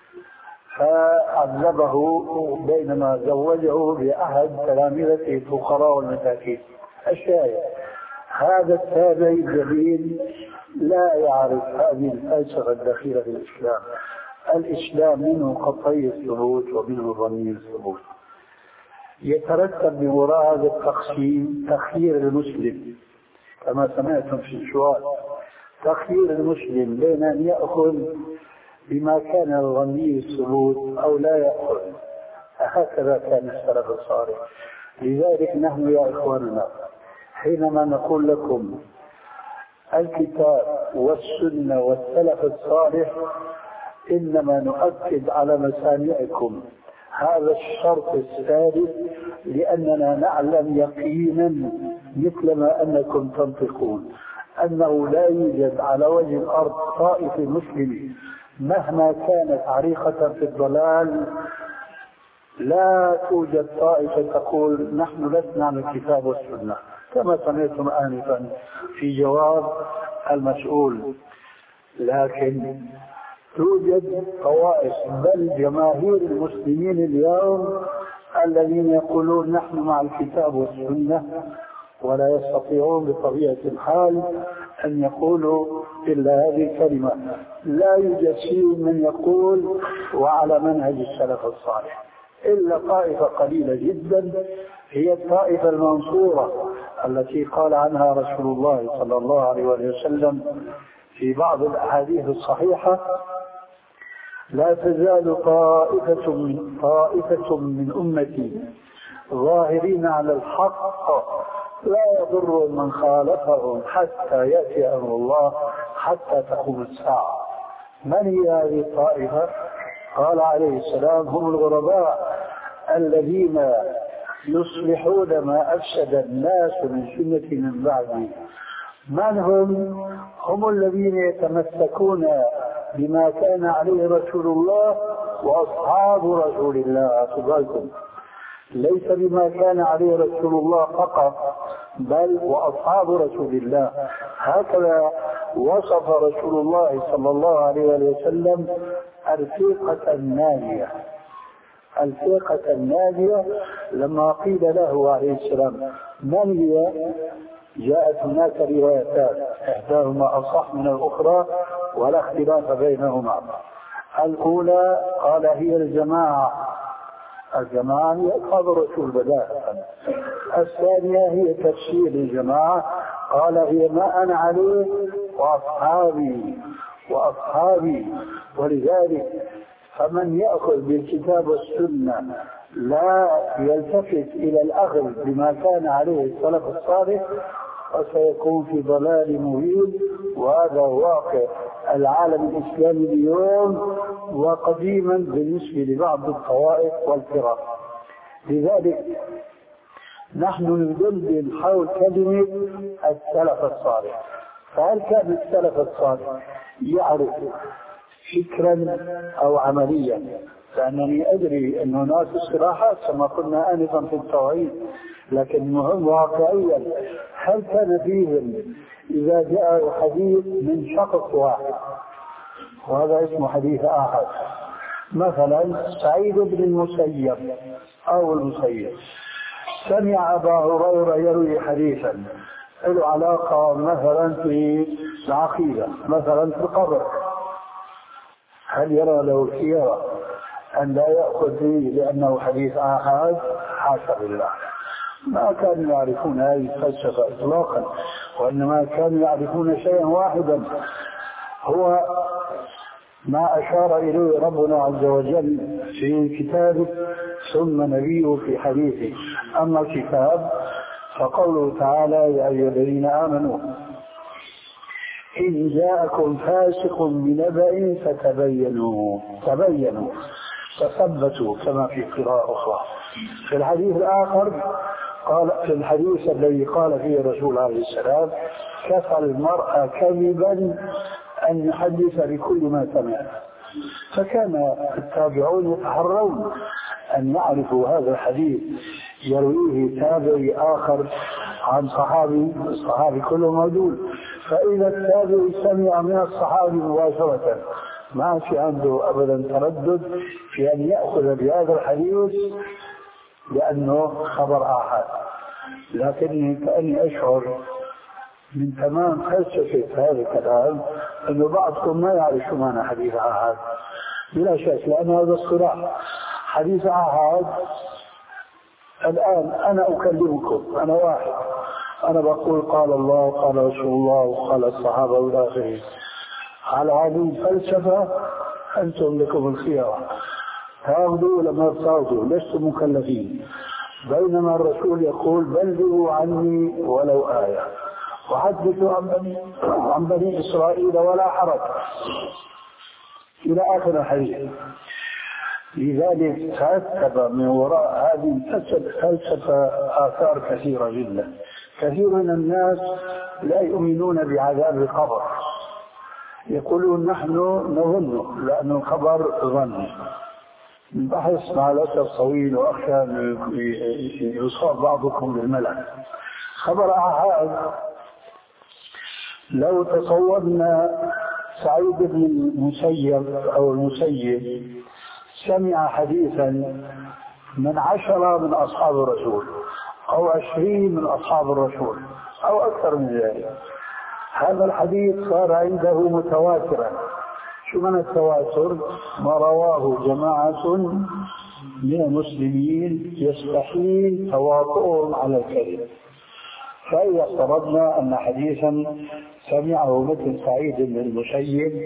فعذبه بينما زوجه بأحد تلامذته الفقراء والمساكين. الشاهد هذا التابعي الجليل لا يعرف هذه الفلسفة الدخيلة في الإسلام. الإسلام منه قطعي الثبوت ومنه ظني الثبوت. يترتب بوراء هذا التقسيم تخيير المسلم كما سمعتم في السؤال، تخيير المسلم بين أن يأخذ بما كان ظني الثبوت أو لا يأخذ. هكذا كان السلف الصالح. لذلك نحن يا إخواننا حينما نقول لكم الكتاب والسنة والسلف الصالح إنما نؤكد على مسامعكم هذا الشرط الثالث، لأننا نعلم يقينا مثلما أنكم تنطقون أنه لا يوجد على وجه الأرض طائفة مسلمة مهما كانت عريقة في الضلال، لا توجد طائفة تقول نحن لسنا عن الكتاب والسنة كما سمعتم آنفا في جواب المسؤول. لكن توجد طوائف بل جماهير المسلمين اليوم الذين يقولون نحن مع الكتاب والسنة، ولا يستطيعون بطبيعة الحال أن يقولوا إلا هذه الكلمة. لا يوجد شيء من يقول وعلى منهج السلف الصالح إلا طائفة قليلة جدا، هي الطائفة المنصورة التي قال عنها رسول الله صلى الله عليه وسلم في بعض الأحاديث الصحيحة: لا تزال طائفة من, طائفة من أمتي ظاهرين على الحق لا يضر من خالفهم حتى يأتي أمر الله حتى تقوم الساعة. من هي هذه الطائفة؟ قال عليه السلام: هم الغرباء الذين يصلحون ما أفسد الناس من سنة من بعدي. من هم؟ هم الذين يتمسكون بما كان عليه رسول الله وأصحاب رسول الله. أصبحكم ليس بما كان عليه رسول الله فقط بل وأصحاب رسول الله. هكذا وصف رسول الله صلى الله عليه وسلم الفرقة الناجية. الفرقة الناجية لما قيل له عليه السلام من هي؟ جاءت هناك روايتان إحداهما أصح من الأخرى ولا اختلاف بينهما. الأولى قال هي الجماعة، الجماعة هي أصحاب الرسول بداية. الثانية هي تفسير الجماعة، قال هي ما أنا عليه وأصحابي وأصحابي. ولذلك فمن يأخذ بالكتاب والسنة لا يلتفت إلى الأخذ بما كان عليه السلف الصالح فسيكون في ضلال مبين. وهذا واقع العالم الإسلامي اليوم وقديما بالنسبة لبعض الطوائف والفرق. لذلك نحن ندندن حول كلمة السلف الصالح. فهل كان السلف الصالح يعرف فكرا أو عمليا؟ لأنني أدري أن هناك اصطلاحات كما قلنا آنفا في التوحيد لكن المهم واقعيا هل كان فيهم إذا جاء حديث من شخص واحد وهذا اسمه حديث آخر، مثلا سعيد بن المسيب أو المسيب سمع أبا هريرة يروي حديثا له علاقة مثلا في العقيدة، مثلا في القبر، هل يرى له الخيار أن لا يأخذ به لأنه حديث آحاد؟ حاشا لله، ما كانوا يعرفون هذه الفلسفة إطلاقا، وإنما كانوا يعرفون شيئا واحدا هو ما أشار إليه ربنا عز وجل في كتابه ثم نبيه في حديثه. أما الكتاب فقوله تعالى يا أيها الذين آمنوا إن جاءكم فاسق بنبأ فتبينوا تبينوا تثبتوا كما في قراءة أخرى. في الحديث الآخر قال في الحديث الذي قال فيه الرسول عليه السلام كفى المرء كذبا أن يحدث بكل ما سمع، فكان التابعون يتحرون أن يعرفوا هذا الحديث يرويه تابعي آخر عن صحابي، الصحابي كله موجود، فإذا التابعي سمع من الصحابي مباشرة ما في عنده أبدا تردد في أن يأخذ بهذا الحديث لأنه خبر آحاد. لكني كأني أشعر من تمام فلسفة هذا الكلام أنه بعضكم ما يعرف معنى حديث آحاد بلا شك، لأن هذا الصراع حديث آحاد. الآن أنا أكلمكم، أنا واحد، أنا بقول قال الله قال رسول الله وقال الصحابة والآخرين، على هذه الفلسفة أنتم لكم الخيار، تاخذوا لما تاخذوا لستم مكلفين، بينما الرسول يقول بلغوا عني ولو آية وحدثوا عن بني, عن بني إسرائيل ولا حرج إلى آخر الحديث. لذلك ترتب من وراء هذه الفلسفة آثار كثيرة جدا. كثير من الناس لا يؤمنون بعذاب القبر، يقولون نحن نظن لأن الخبر ظني. البحث مع الأسف طويل وأخشى أن يصاب بعضكم بالملل. خبر آحاد لو تصورنا سعيد بن المسيب أو المسيب سمع حديثا من عشرة من أصحاب الرسول أو عشرين من أصحاب الرسول أو أكثر من ذلك، هذا الحديث صار عنده متواترا. شو من التواتر؟ ما رواه جماعة من المسلمين يستحيل تواطؤهم على الكذب. فإذا افترضنا أن حديثا سمعه مثل سعيد بن المسيب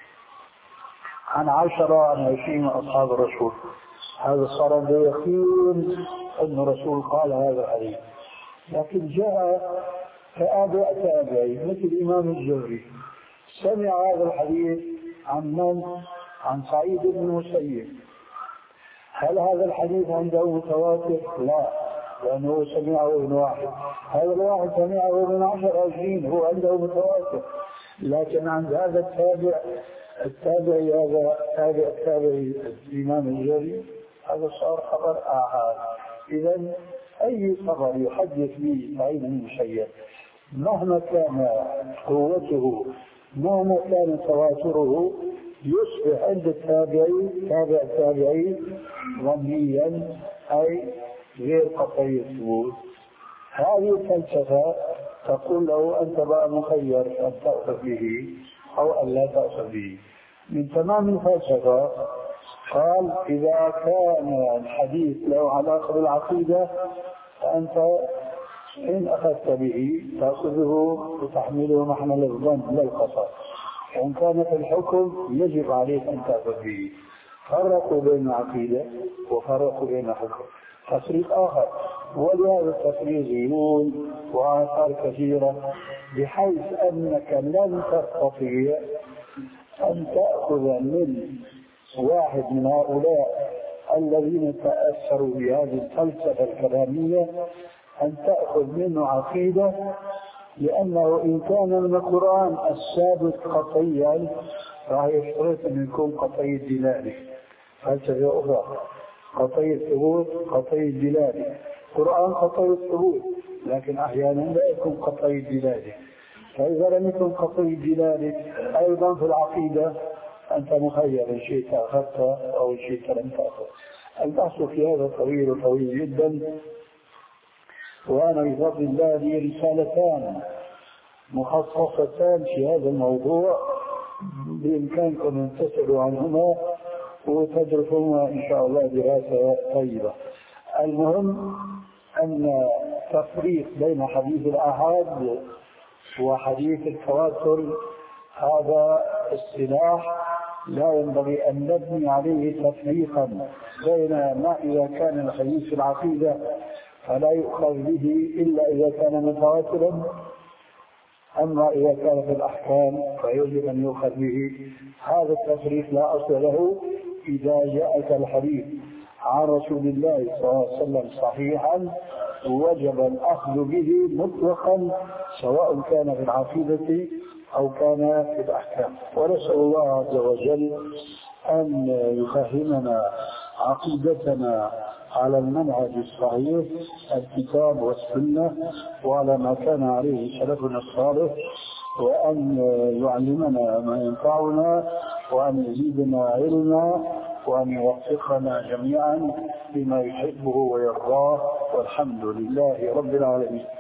عن عشرة عن عشرين من أصحاب الرسول، هذا صار بيقين أن الرسول قال هذا الحديث. لكن جاء تابع تابعي مثل الإمام الزهري سمع هذا الحديث عن من؟ عن سعيد بن المسيب. هل هذا الحديث عنده متواتر؟ لا، لأنه سمعه ابن واحد، هذا الواحد سمعه من عشر عشرين، هو عنده متواتر. لكن عند هذا التابع التابعي هذا تابع التابعي الإمام الزهري هذا صار خبر آحاد. إذن أي خبر يحدث به سعيد بن المسيب مهما كان قوته مهما كان تواتره يصبح عند التابعي تابع التابعي ظنيا أي غير قطعي الثبوت. هذه الفلسفة تقول له أنت بقى مخير أن تأخذ به أو أن لا تأخذ به. من تمام الفلسفة قال إذا كان الحديث له علاقة بالعقيدة فأنت إن أخذت به تأخذه وتحمله محمل الظن لا القطع، وإن كان في الحكم يجب عليك أن تأخذ به. فرقوا بين العقيدة وفرقوا بين الحكم تفريق آخر، ولهذا التفريق يقول وآثار كثيرة بحيث أنك لن تستطيع أن تأخذ من واحد من هؤلاء الذين تأثروا بهذه الفلسفة الكلامية أن تأخذ منه عقيدة، لأنه إن كان من القرآن الثابت قطعيا راح يشترط أن يكون قطعي الدلالة. فلسفة أخرى قطعي الثبوت قطعي الدلالة، القرآن قطعي الثبوت، لكن أحيانا لا يكون قطعي الدلالة. فإذا لم يكن قطعي الدلالة أيضا في العقيدة أنت مخير إن شئت أخذت أو إن شئت لم تأخذ. البحث في هذا طويل وطويل جدا، وأنا بفضل الله لي رسالتان مخصصتان في هذا الموضوع بإمكانكم أن تسألوا عنهما وتدرسوهما إن شاء الله دراسة طيبة. المهم أن التفريق بين حديث الآحاد وحديث التواتر هذا اصطلاح لا ينبغي أن نبني عليه تفريقا بين ما إذا كان الحديث في العقيدة فلا يؤخذ به إلا إذا كان متواترا، أما إذا كان في الأحكام فيجب أن يؤخذ به. هذا التفريق لا أصل له. إذا جاءك الحديث عن رسول الله صلى الله عليه وسلم صحيحا وجب الأخذ به مطلقا سواء كان في العقيدة أو كان في الأحكام. ونسأل الله عز وجل أن يفهمنا عقيدتنا على المنهج الصحيح الكتاب والسنة وعلى ما كان عليه سلفنا الصالح، وأن يعلمنا ما ينفعنا وأن يزيدنا علما وأن يوفقنا جميعا بما يحبه ويرضاه، والحمد لله رب العالمين.